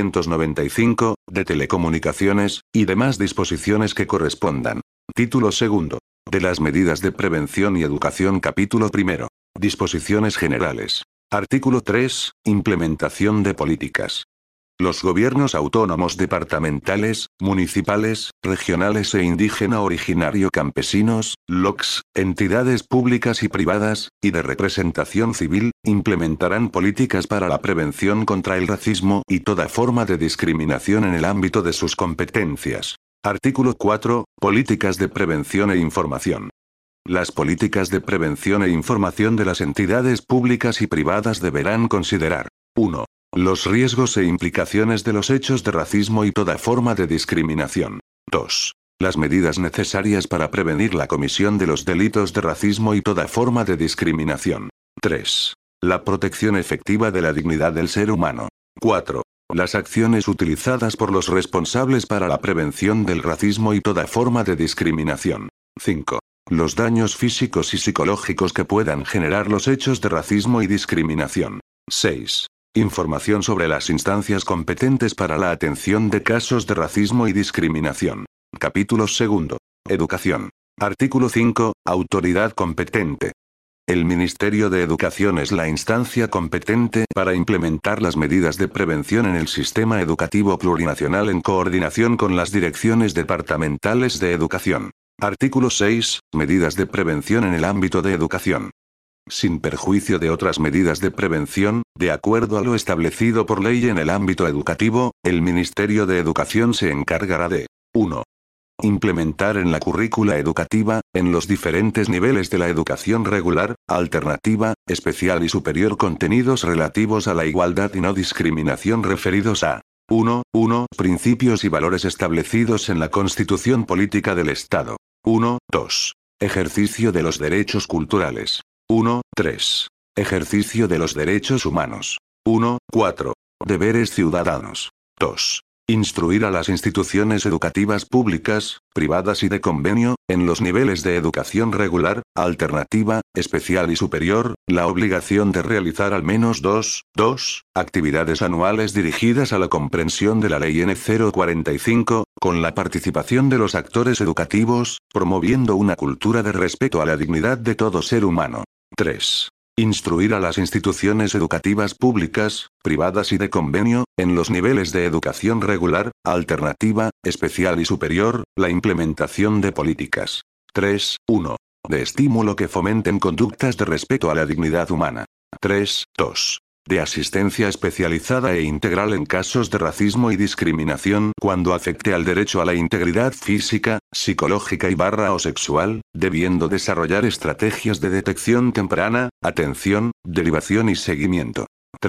1995, de Telecomunicaciones, y demás disposiciones que correspondan. Título segundo. De las medidas de prevención y educación. Capítulo primero. Disposiciones generales. Artículo 3. Implementación de políticas. Los gobiernos autónomos departamentales, municipales, regionales e indígena originario campesinos, LOCs, entidades públicas y privadas, y de representación civil, implementarán políticas para la prevención contra el racismo y toda forma de discriminación en el ámbito de sus competencias. Artículo 4. Políticas de prevención e información. Las políticas de prevención e información de las entidades públicas y privadas deberán considerar 1. Los riesgos e implicaciones de los hechos de racismo y toda forma de discriminación. 2. Las medidas necesarias para prevenir la comisión de los delitos de racismo y toda forma de discriminación. 3. La protección efectiva de la dignidad del ser humano. 4. Las acciones utilizadas por los responsables para la prevención del racismo y toda forma de discriminación. 5. Los daños físicos y psicológicos que puedan generar los hechos de racismo y discriminación. 6. Información sobre las instancias competentes para la atención de casos de racismo y discriminación. Capítulo segundo. Educación. Artículo 5. Autoridad competente. El Ministerio de Educación es la instancia competente para implementar las medidas de prevención en el sistema educativo plurinacional en coordinación con las direcciones departamentales de educación. Artículo 6. Medidas de prevención en el ámbito de educación. Sin perjuicio de otras medidas de prevención, de acuerdo a lo establecido por ley en el ámbito educativo, el Ministerio de Educación se encargará de 1. Implementar en la currícula educativa, en los diferentes niveles de la educación regular, alternativa, especial y superior contenidos relativos a la igualdad y no discriminación referidos a 1. Principios y valores establecidos en la Constitución Política del Estado. 1. 2. Ejercicio de los derechos culturales. 1. 3. Ejercicio de los derechos humanos. 1. 4. Deberes ciudadanos. 2. Instruir a las instituciones educativas públicas, privadas y de convenio, en los niveles de educación regular, alternativa, especial y superior, la obligación de realizar al menos 2 actividades anuales dirigidas a la comprensión de la Ley N. 045, con la participación de los actores educativos, promoviendo una cultura de respeto a la dignidad de todo ser humano. 3. Instruir a las instituciones educativas públicas, privadas y de convenio, en los niveles de educación regular, alternativa, especial y superior, la implementación de políticas. 3.1. De estímulo que fomenten conductas de respeto a la dignidad humana. 3.2. De asistencia especializada e integral en casos de racismo y discriminación cuando afecte al derecho a la integridad física, psicológica o sexual, debiendo desarrollar estrategias de detección temprana, atención, derivación y seguimiento.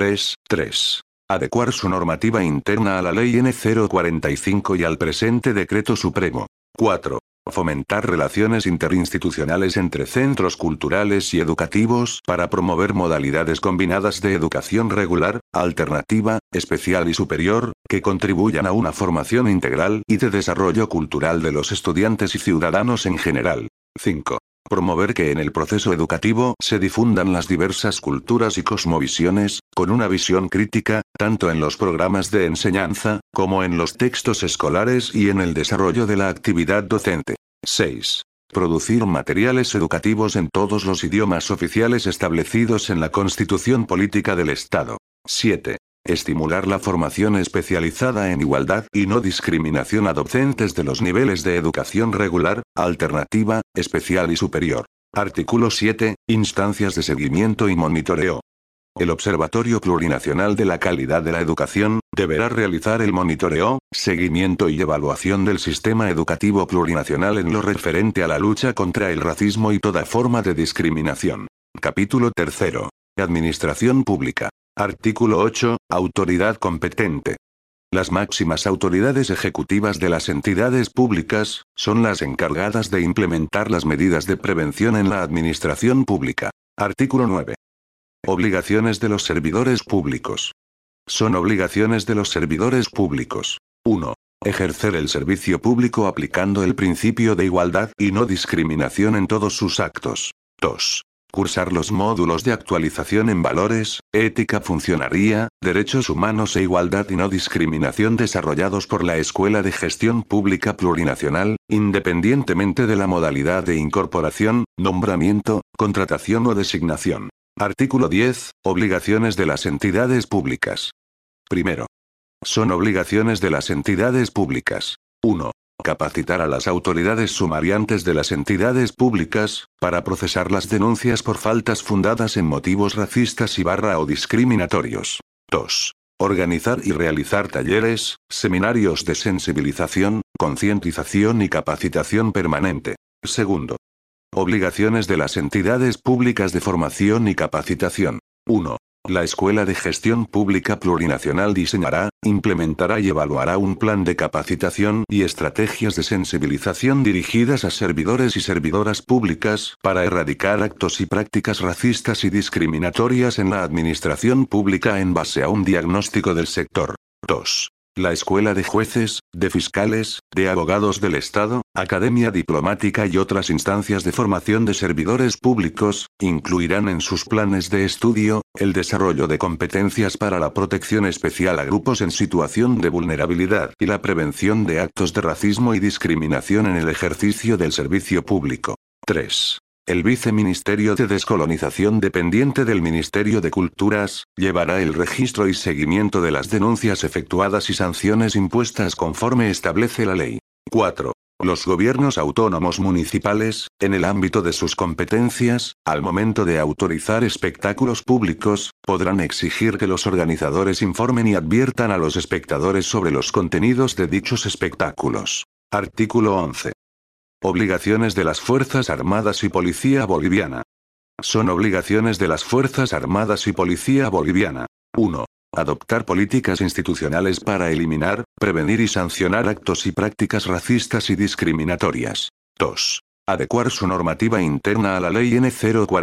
3.3. Adecuar su normativa interna a la Ley N. 045 y al presente Decreto Supremo. 4. Fomentar relaciones interinstitucionales entre centros culturales y educativos para promover modalidades combinadas de educación regular, alternativa, especial y superior, que contribuyan a una formación integral y de desarrollo cultural de los estudiantes y ciudadanos en general. 5. Promover que en el proceso educativo se difundan las diversas culturas y cosmovisiones, con una visión crítica, tanto en los programas de enseñanza, como en los textos escolares y en el desarrollo de la actividad docente. 6. Producir materiales educativos en todos los idiomas oficiales establecidos en la Constitución Política del Estado. 7. Estimular la formación especializada en igualdad y no discriminación a docentes de los niveles de educación regular, alternativa, especial y superior. Artículo 7. Instancias de seguimiento y monitoreo. El Observatorio Plurinacional de la Calidad de la Educación deberá realizar el monitoreo, seguimiento y evaluación del sistema educativo plurinacional en lo referente a la lucha contra el racismo y toda forma de discriminación. Capítulo 3. Administración Pública. Artículo 8. Autoridad competente. Las máximas autoridades ejecutivas de las entidades públicas son las encargadas de implementar las medidas de prevención en la administración pública. Artículo 9. Obligaciones de los servidores públicos. Son obligaciones de los servidores públicos. 1. Ejercer el servicio público aplicando el principio de igualdad y no discriminación en todos sus actos. 2. Cursar los módulos de actualización en valores, ética funcionaria, derechos humanos e igualdad y no discriminación desarrollados por la Escuela de Gestión Pública Plurinacional, independientemente de la modalidad de incorporación, nombramiento, contratación o designación. Artículo 10. Obligaciones de las entidades públicas. Primero. Son obligaciones de las entidades públicas. 1. Capacitar a las autoridades sumariantes de las entidades públicas, para procesar las denuncias por faltas fundadas en motivos racistas o discriminatorios. 2. Organizar y realizar talleres, seminarios de sensibilización, concientización y capacitación permanente. Segundo. Obligaciones de las entidades públicas de formación y capacitación. 1. La Escuela de Gestión Pública Plurinacional diseñará, implementará y evaluará un plan de capacitación y estrategias de sensibilización dirigidas a servidores y servidoras públicas para erradicar actos y prácticas racistas y discriminatorias en la administración pública en base a un diagnóstico del sector. 2. La Escuela de Jueces, de Fiscales, de Abogados del Estado, Academia Diplomática y otras instancias de formación de servidores públicos, incluirán en sus planes de estudio, el desarrollo de competencias para la protección especial a grupos en situación de vulnerabilidad y la prevención de actos de racismo y discriminación en el ejercicio del servicio público. 3. El Viceministerio de Descolonización dependiente del Ministerio de Culturas, llevará el registro y seguimiento de las denuncias efectuadas y sanciones impuestas conforme establece la ley. 4. Los gobiernos autónomos municipales, en el ámbito de sus competencias, al momento de autorizar espectáculos públicos, podrán exigir que los organizadores informen y adviertan a los espectadores sobre los contenidos de dichos espectáculos. Artículo 11. Obligaciones de las Fuerzas Armadas y Policía Boliviana. Son obligaciones de las Fuerzas Armadas y Policía Boliviana. 1. Adoptar políticas institucionales para eliminar, prevenir y sancionar actos y prácticas racistas y discriminatorias. 2. Adecuar su normativa interna a la Ley N.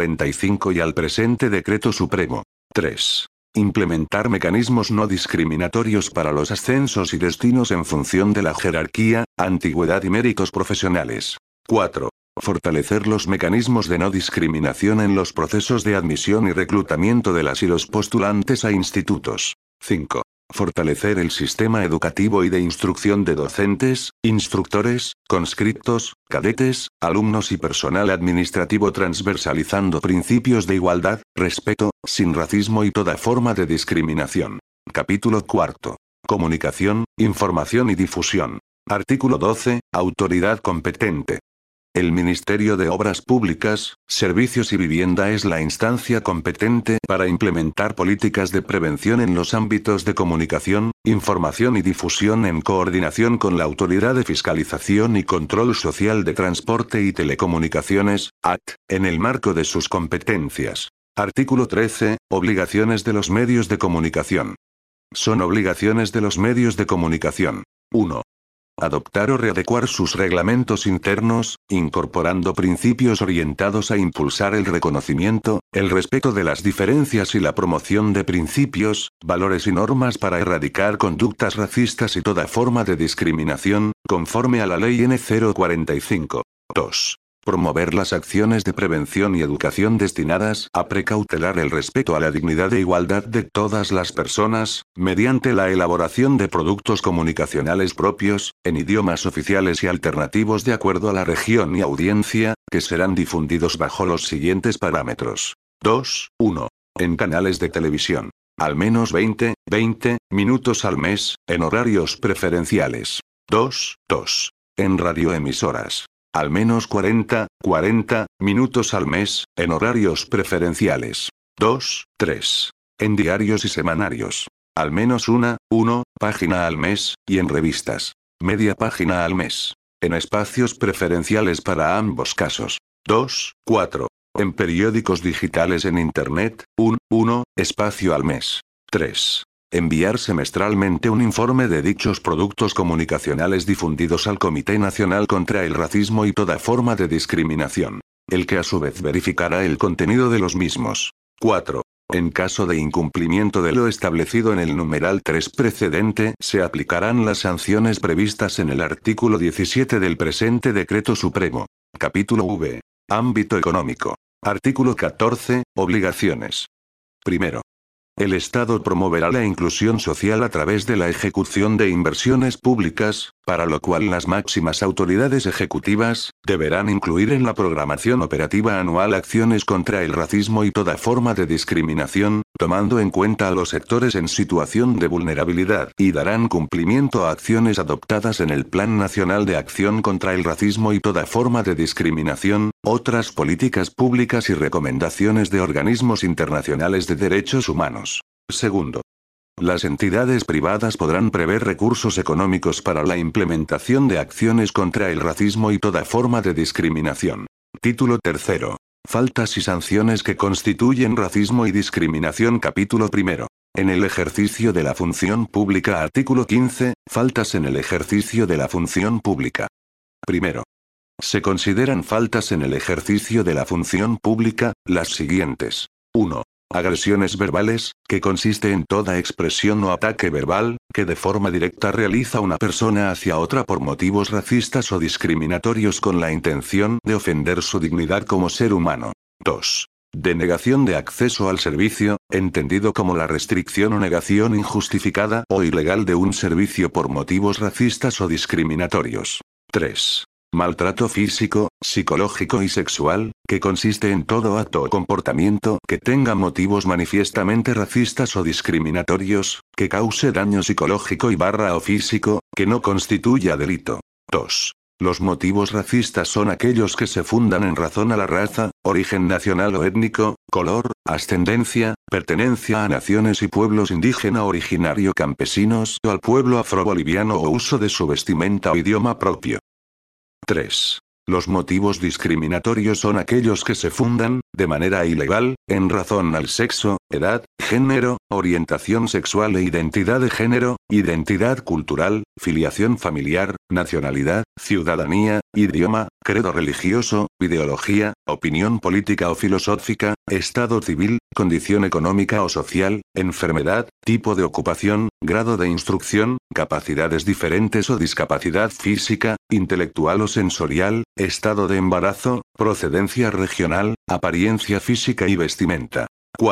045 y al presente Decreto Supremo. 3. Implementar mecanismos no discriminatorios para los ascensos y destinos en función de la jerarquía, antigüedad y méritos profesionales. 4. Fortalecer los mecanismos de no discriminación en los procesos de admisión y reclutamiento de las y los postulantes a institutos. 5. Fortalecer el sistema educativo y de instrucción de docentes, instructores, conscriptos, cadetes, alumnos y personal administrativo transversalizando principios de igualdad, respeto, sin racismo y toda forma de discriminación. Capítulo 4. Comunicación, información y difusión. Artículo 12. Autoridad competente. El Ministerio de Obras Públicas, Servicios y Vivienda es la instancia competente para implementar políticas de prevención en los ámbitos de comunicación, información y difusión en coordinación con la Autoridad de Fiscalización y Control Social de Transporte y Telecomunicaciones, AT, en el marco de sus competencias. Artículo 13. Obligaciones de los medios de comunicación. Son obligaciones de los medios de comunicación. 1. Adoptar o readecuar sus reglamentos internos, incorporando principios orientados a impulsar el reconocimiento, el respeto de las diferencias y la promoción de principios, valores y normas para erradicar conductas racistas y toda forma de discriminación, conforme a la Ley N. 045. 2. Promover las acciones de prevención y educación destinadas a precautelar el respeto a la dignidad e igualdad de todas las personas, mediante la elaboración de productos comunicacionales propios, en idiomas oficiales y alternativos de acuerdo a la región y audiencia, que serán difundidos bajo los siguientes parámetros. 2. 1. En canales de televisión. Al menos 20 minutos al mes, en horarios preferenciales. 2. En radioemisoras. Al menos 40 minutos al mes, en horarios preferenciales. 2. 3. En diarios y semanarios. Al menos una página al mes, y en revistas. Media página al mes. En espacios preferenciales para ambos casos. 2. 4. En periódicos digitales en Internet, un espacio al mes. 3. Enviar semestralmente un informe de dichos productos comunicacionales difundidos al Comité Nacional contra el Racismo y toda forma de discriminación, el que a su vez verificará el contenido de los mismos. 4. En caso de incumplimiento de lo establecido en el numeral 3 precedente, se aplicarán las sanciones previstas en el artículo 17 del presente Decreto Supremo. Capítulo V. Ámbito económico. Artículo 14. Obligaciones. Primero. El Estado promoverá la inclusión social a través de la ejecución de inversiones públicas, para lo cual las máximas autoridades ejecutivas deberán incluir en la programación operativa anual acciones contra el racismo y toda forma de discriminación, tomando en cuenta a los sectores en situación de vulnerabilidad, y darán cumplimiento a acciones adoptadas en el Plan Nacional de Acción contra el Racismo y toda forma de discriminación, otras políticas públicas y recomendaciones de organismos internacionales de derechos humanos. Segundo. Las entidades privadas podrán prever recursos económicos para la implementación de acciones contra el racismo y toda forma de discriminación. Título 3. Faltas y sanciones que constituyen racismo y discriminación. Capítulo 1. En el ejercicio de la función pública. Artículo 15. Faltas en el ejercicio de la función pública. Primero. Se consideran faltas en el ejercicio de la función pública, las siguientes. 1. Agresiones verbales, que consiste en toda expresión o ataque verbal, que de forma directa realiza una persona hacia otra por motivos racistas o discriminatorios con la intención de ofender su dignidad como ser humano. 2. Denegación de acceso al servicio, entendido como la restricción o negación injustificada o ilegal de un servicio por motivos racistas o discriminatorios. 3. Maltrato físico, psicológico y sexual, que consiste en todo acto o comportamiento que tenga motivos manifiestamente racistas o discriminatorios, que cause daño psicológico o físico, que no constituya delito. 2. Los motivos racistas son aquellos que se fundan en razón a la raza, origen nacional o étnico, color, ascendencia, pertenencia a naciones y pueblos indígena originario campesinos o al pueblo afroboliviano o uso de su vestimenta o idioma propio. 3. Los motivos discriminatorios son aquellos que se fundan, de manera ilegal, en razón al sexo, edad, género, orientación sexual e identidad de género, identidad cultural, filiación familiar, nacionalidad, ciudadanía, idioma, credo religioso, ideología, opinión política o filosófica, estado civil, condición económica o social, enfermedad, tipo de ocupación, grado de instrucción, capacidades diferentes o discapacidad física, intelectual o sensorial, estado de embarazo, procedencia regional, apariencia física y vestimenta. 4.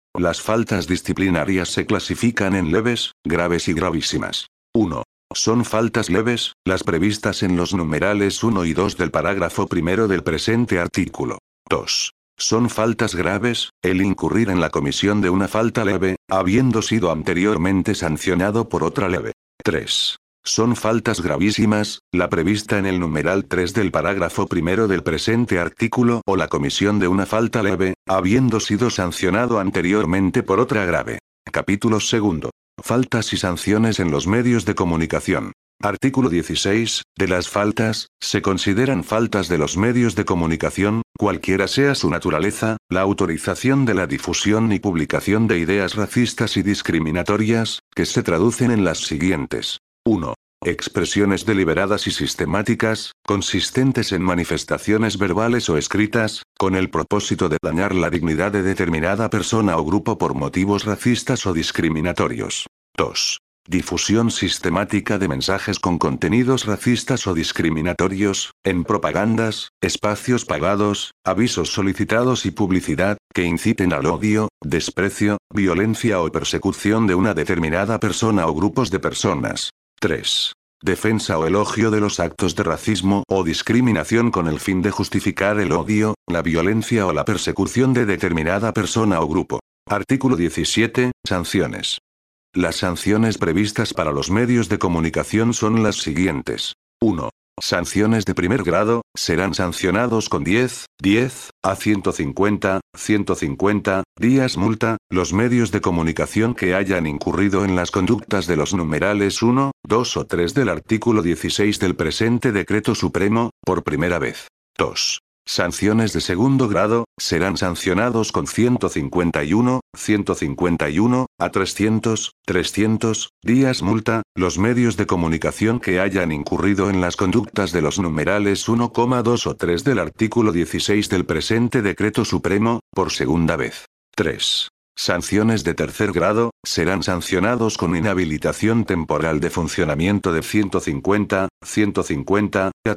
Las faltas disciplinarias se clasifican en leves, graves y gravísimas. 1. Son faltas leves, las previstas en los numerales 1 y 2 del parágrafo primero del presente artículo. 2. Son faltas graves, el incurrir en la comisión de una falta leve, habiendo sido anteriormente sancionado por otra leve. 3. Son faltas gravísimas, la prevista en el numeral 3 del parágrafo primero del presente artículo o la comisión de una falta leve, habiendo sido sancionado anteriormente por otra grave. Capítulo segundo. Faltas y sanciones en los medios de comunicación. Artículo 16. De las faltas, se consideran faltas de los medios de comunicación, cualquiera sea su naturaleza, la autorización de la difusión y publicación de ideas racistas y discriminatorias, que se traducen en las siguientes. 1. Expresiones deliberadas y sistemáticas, consistentes en manifestaciones verbales o escritas, con el propósito de dañar la dignidad de determinada persona o grupo por motivos racistas o discriminatorios. 2. Difusión sistemática de mensajes con contenidos racistas o discriminatorios, en propagandas, espacios pagados, avisos solicitados y publicidad, que inciten al odio, desprecio, violencia o persecución de una determinada persona o grupos de personas. 3. Defensa o elogio de los actos de racismo o discriminación con el fin de justificar el odio, la violencia o la persecución de determinada persona o grupo. Artículo 17. Sanciones. Las sanciones previstas para los medios de comunicación son las siguientes. 1. Sanciones de primer grado, serán sancionados con 10 a 150 días multa, los medios de comunicación que hayan incurrido en las conductas de los numerales 1, 2 o 3 del artículo 16 del presente decreto supremo, por primera vez. 2. Sanciones de segundo grado, serán sancionados con 151 a 300 días multa, los medios de comunicación que hayan incurrido en las conductas de los numerales 1, 2 o 3 del artículo 16 del presente decreto supremo, por segunda vez. 3. Sanciones de tercer grado, serán sancionados con inhabilitación temporal de funcionamiento de 150 a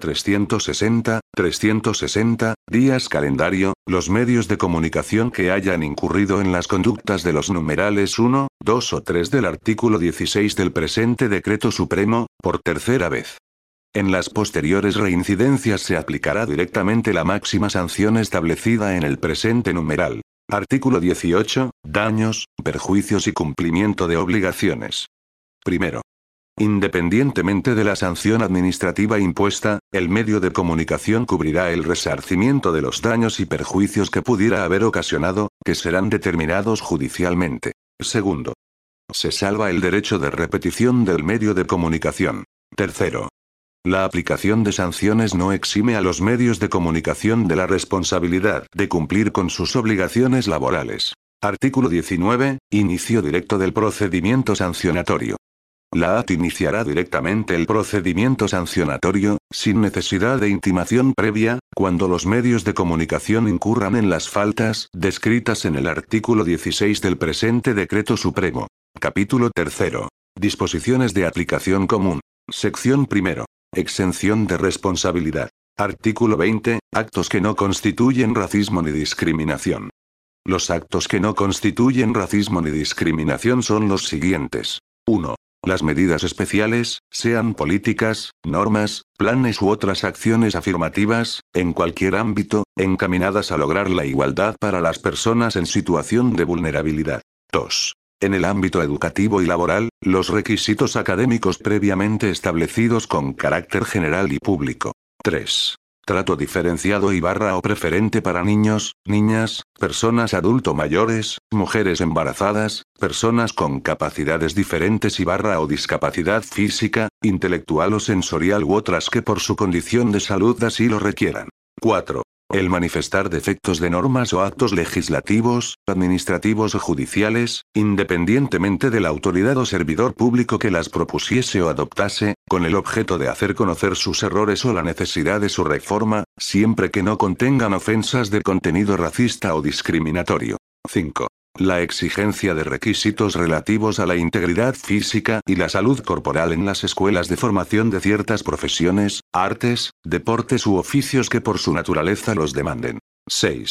360 días calendario, los medios de comunicación que hayan incurrido en las conductas de los numerales 1, 2 o 3 del artículo 16 del presente decreto supremo, por tercera vez. En las posteriores reincidencias se aplicará directamente la máxima sanción establecida en el presente numeral. Artículo 18. Daños, perjuicios y cumplimiento de obligaciones. Primero. Independientemente de la sanción administrativa impuesta, el medio de comunicación cubrirá el resarcimiento de los daños y perjuicios que pudiera haber ocasionado, que serán determinados judicialmente. Segundo. Se salva el derecho de repetición del medio de comunicación. Tercero. La aplicación de sanciones no exime a los medios de comunicación de la responsabilidad de cumplir con sus obligaciones laborales. Artículo 19. Inicio directo del procedimiento sancionatorio. La AT iniciará directamente el procedimiento sancionatorio, sin necesidad de intimación previa, cuando los medios de comunicación incurran en las faltas descritas en el artículo 16 del presente decreto supremo. Capítulo 3. Disposiciones de aplicación común. Sección 1. Exención de responsabilidad. Artículo 20. Actos que no constituyen racismo ni discriminación. Los actos que no constituyen racismo ni discriminación son los siguientes. 1. Las medidas especiales, sean políticas, normas, planes u otras acciones afirmativas, en cualquier ámbito, encaminadas a lograr la igualdad para las personas en situación de vulnerabilidad. 2. En el ámbito educativo y laboral, los requisitos académicos previamente establecidos con carácter general y público. 3. Trato diferenciado o preferente para niños, niñas, personas adulto mayores, mujeres embarazadas, personas con capacidades diferentes o discapacidad física, intelectual o sensorial u otras que por su condición de salud así lo requieran. 4. El manifestar defectos de normas o actos legislativos, administrativos o judiciales, independientemente de la autoridad o servidor público que las propusiese o adoptase, con el objeto de hacer conocer sus errores o la necesidad de su reforma, siempre que no contengan ofensas de contenido racista o discriminatorio. 5. La exigencia de requisitos relativos a la integridad física y la salud corporal en las escuelas de formación de ciertas profesiones, artes, deportes u oficios que por su naturaleza los demanden. 6.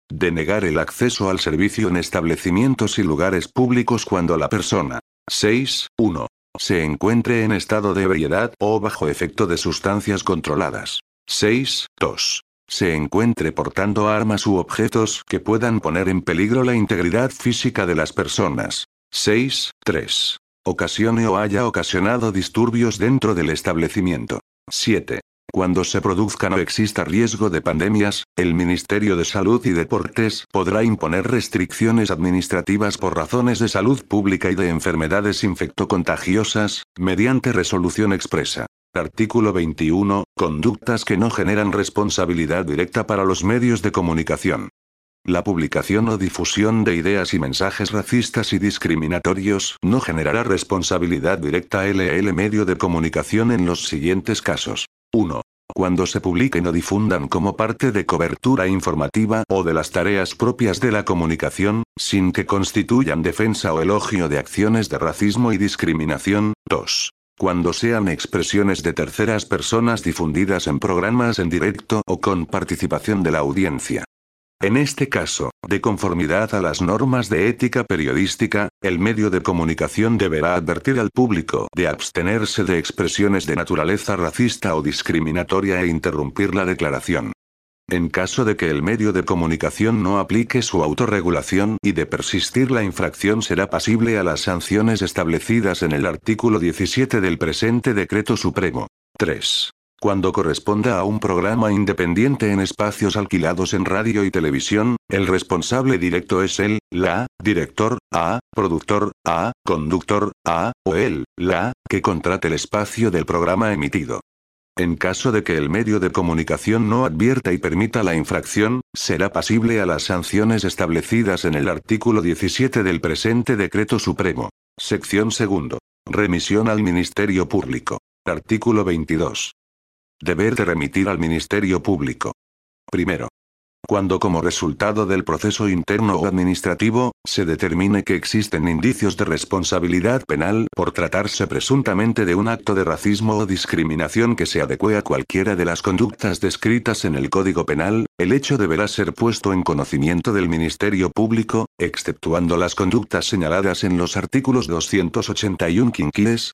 Denegar el acceso al servicio en establecimientos y lugares públicos cuando la persona 6.1 se encuentre en estado de ebriedad o bajo efecto de sustancias controladas. 6.2 se encuentre portando armas u objetos que puedan poner en peligro la integridad física de las personas. 6.3 ocasione o haya ocasionado disturbios dentro del establecimiento. 7. Cuando se produzcan o exista riesgo de pandemias, el Ministerio de Salud y Deportes podrá imponer restricciones administrativas por razones de salud pública y de enfermedades infectocontagiosas, mediante resolución expresa. Artículo 21. Conductas que no generan responsabilidad directa para los medios de comunicación. La publicación o difusión de ideas y mensajes racistas y discriminatorios no generará responsabilidad directa al medio de comunicación en los siguientes casos. 1. Cuando se publiquen o difundan como parte de cobertura informativa o de las tareas propias de la comunicación, sin que constituyan defensa o elogio de acciones de racismo y discriminación. 2. Cuando sean expresiones de terceras personas difundidas en programas en directo o con participación de la audiencia. En este caso, de conformidad a las normas de ética periodística, el medio de comunicación deberá advertir al público de abstenerse de expresiones de naturaleza racista o discriminatoria e interrumpir la declaración. En caso de que el medio de comunicación no aplique su autorregulación y de persistir la infracción será pasible a las sanciones establecidas en el artículo 17 del presente Decreto Supremo. 3. Cuando corresponda a un programa independiente en espacios alquilados en radio y televisión, el responsable directo es la, director, productor, conductor, o la, que contrate el espacio del programa emitido. En caso de que el medio de comunicación no advierta y permita la infracción, será pasible a las sanciones establecidas en el artículo 17 del presente Decreto Supremo. Sección 2. Remisión al Ministerio Público. Artículo 22. Deber de remitir al Ministerio Público. Primero. Cuando como resultado del proceso interno o administrativo, se determine que existen indicios de responsabilidad penal por tratarse presuntamente de un acto de racismo o discriminación que se adecue a cualquiera de las conductas descritas en el Código Penal, el hecho deberá ser puesto en conocimiento del Ministerio Público, exceptuando las conductas señaladas en los artículos 281 quinquies,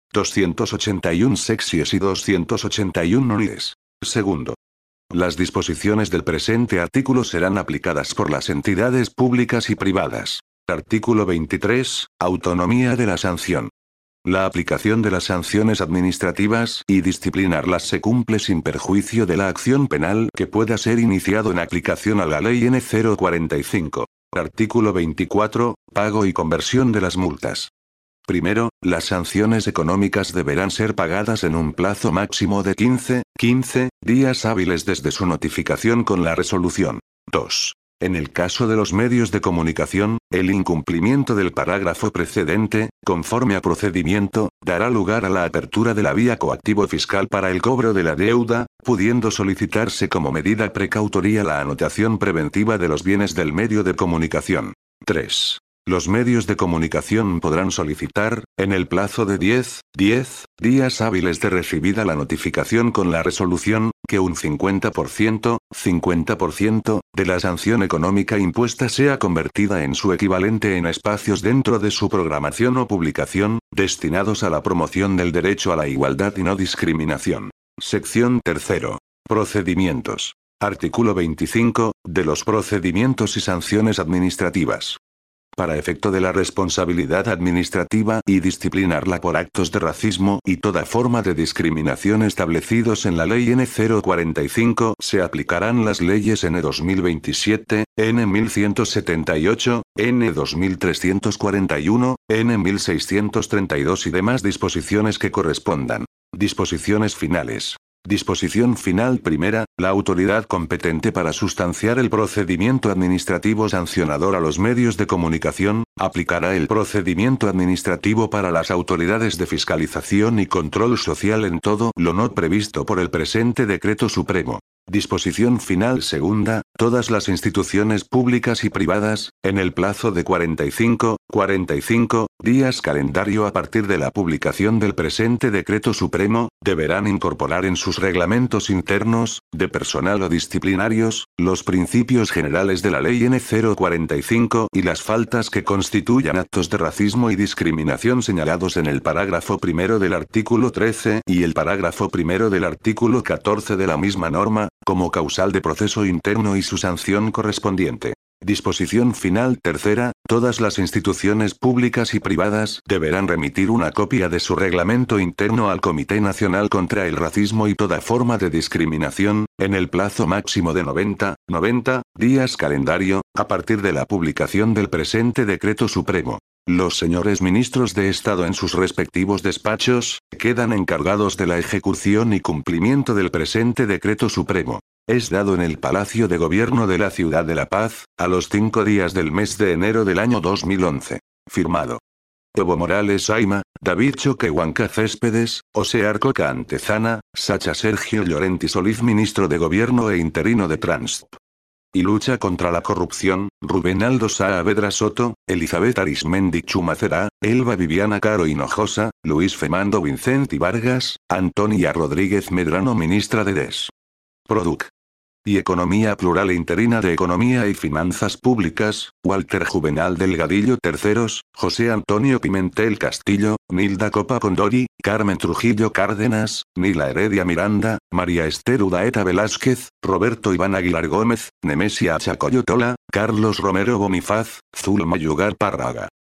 281 sexies y 281 nonies. Segundo. Las disposiciones del presente artículo serán aplicadas por las entidades públicas y privadas. Artículo 23. Autonomía de la sanción. La aplicación de las sanciones administrativas y disciplinarlas se cumple sin perjuicio de la acción penal que pueda ser iniciado en aplicación a la Ley N. 045. Artículo 24. Pago y conversión de las multas. Primero, las sanciones económicas deberán ser pagadas en un plazo máximo de 15 días hábiles desde su notificación con la resolución. 2. En el caso de los medios de comunicación, el incumplimiento del parágrafo precedente, conforme a procedimiento, dará lugar a la apertura de la vía coactivo fiscal para el cobro de la deuda, pudiendo solicitarse como medida precautoria la anotación preventiva de los bienes del medio de comunicación. 3. Los medios de comunicación podrán solicitar, en el plazo de 10 días hábiles de recibida la notificación con la resolución, que un 50% de la sanción económica impuesta sea convertida en su equivalente en espacios dentro de su programación o publicación, destinados a la promoción del derecho a la igualdad y no discriminación. Sección 3. Procedimientos. Artículo 25, de los procedimientos y sanciones administrativas. Para efecto de la responsabilidad administrativa y disciplinarla por actos de racismo y toda forma de discriminación establecidos en la Ley N. 045, se aplicarán las leyes N. 2027, N. 1178, N. 2341, N. 1632 y demás disposiciones que correspondan. Disposiciones finales. Disposición final primera, la autoridad competente para sustanciar el procedimiento administrativo sancionador a los medios de comunicación, aplicará el procedimiento administrativo para las autoridades de fiscalización y control social en todo lo no previsto por el presente Decreto Supremo. Disposición final segunda, todas las instituciones públicas y privadas, en el plazo de 45 días calendario a partir de la publicación del presente decreto supremo, deberán incorporar en sus reglamentos internos, de personal o disciplinarios, los principios generales de la Ley N. 045 y las faltas que constituyan actos de racismo y discriminación señalados en el parágrafo primero del artículo 13 y el parágrafo primero del artículo 14 de la misma norma, como causal de proceso interno y su sanción correspondiente. Disposición final tercera, todas las instituciones públicas y privadas deberán remitir una copia de su reglamento interno al Comité Nacional contra el Racismo y toda forma de discriminación, en el plazo máximo de 90 días calendario, a partir de la publicación del presente decreto supremo. Los señores ministros de Estado en sus respectivos despachos, quedan encargados de la ejecución y cumplimiento del presente decreto supremo. Es dado en el Palacio de Gobierno de la Ciudad de La Paz, a los 5 días del mes de enero del año 2011. Firmado. Evo Morales Ayma, David Choquehuanca Céspedes, Osear Coca Antezana, Sacha Sergio Llorenti Solís Ministro de Gobierno e interino de Transp. Y lucha contra la corrupción, Rubén Aldo Saavedra Soto, Elizabeth Arismendi Chumacera, Elba Viviana Caro Hinojosa, Luis Fernando Vicente Vargas, Antonia Rodríguez Medrano Ministra de Des. Produc. Y Economía Plural e Interina de Economía y Finanzas Públicas, Walter Juvenal Delgadillo Terceros, José Antonio Pimentel Castillo, Nilda Copa Condori, Carmen Trujillo Cárdenas, Nila Heredia Miranda, María Esther Udaeta Velázquez, Roberto Iván Aguilar Gómez, Nemesia Chacoyotola, Carlos Romero Bonifaz, Zulma Yugar Párraga.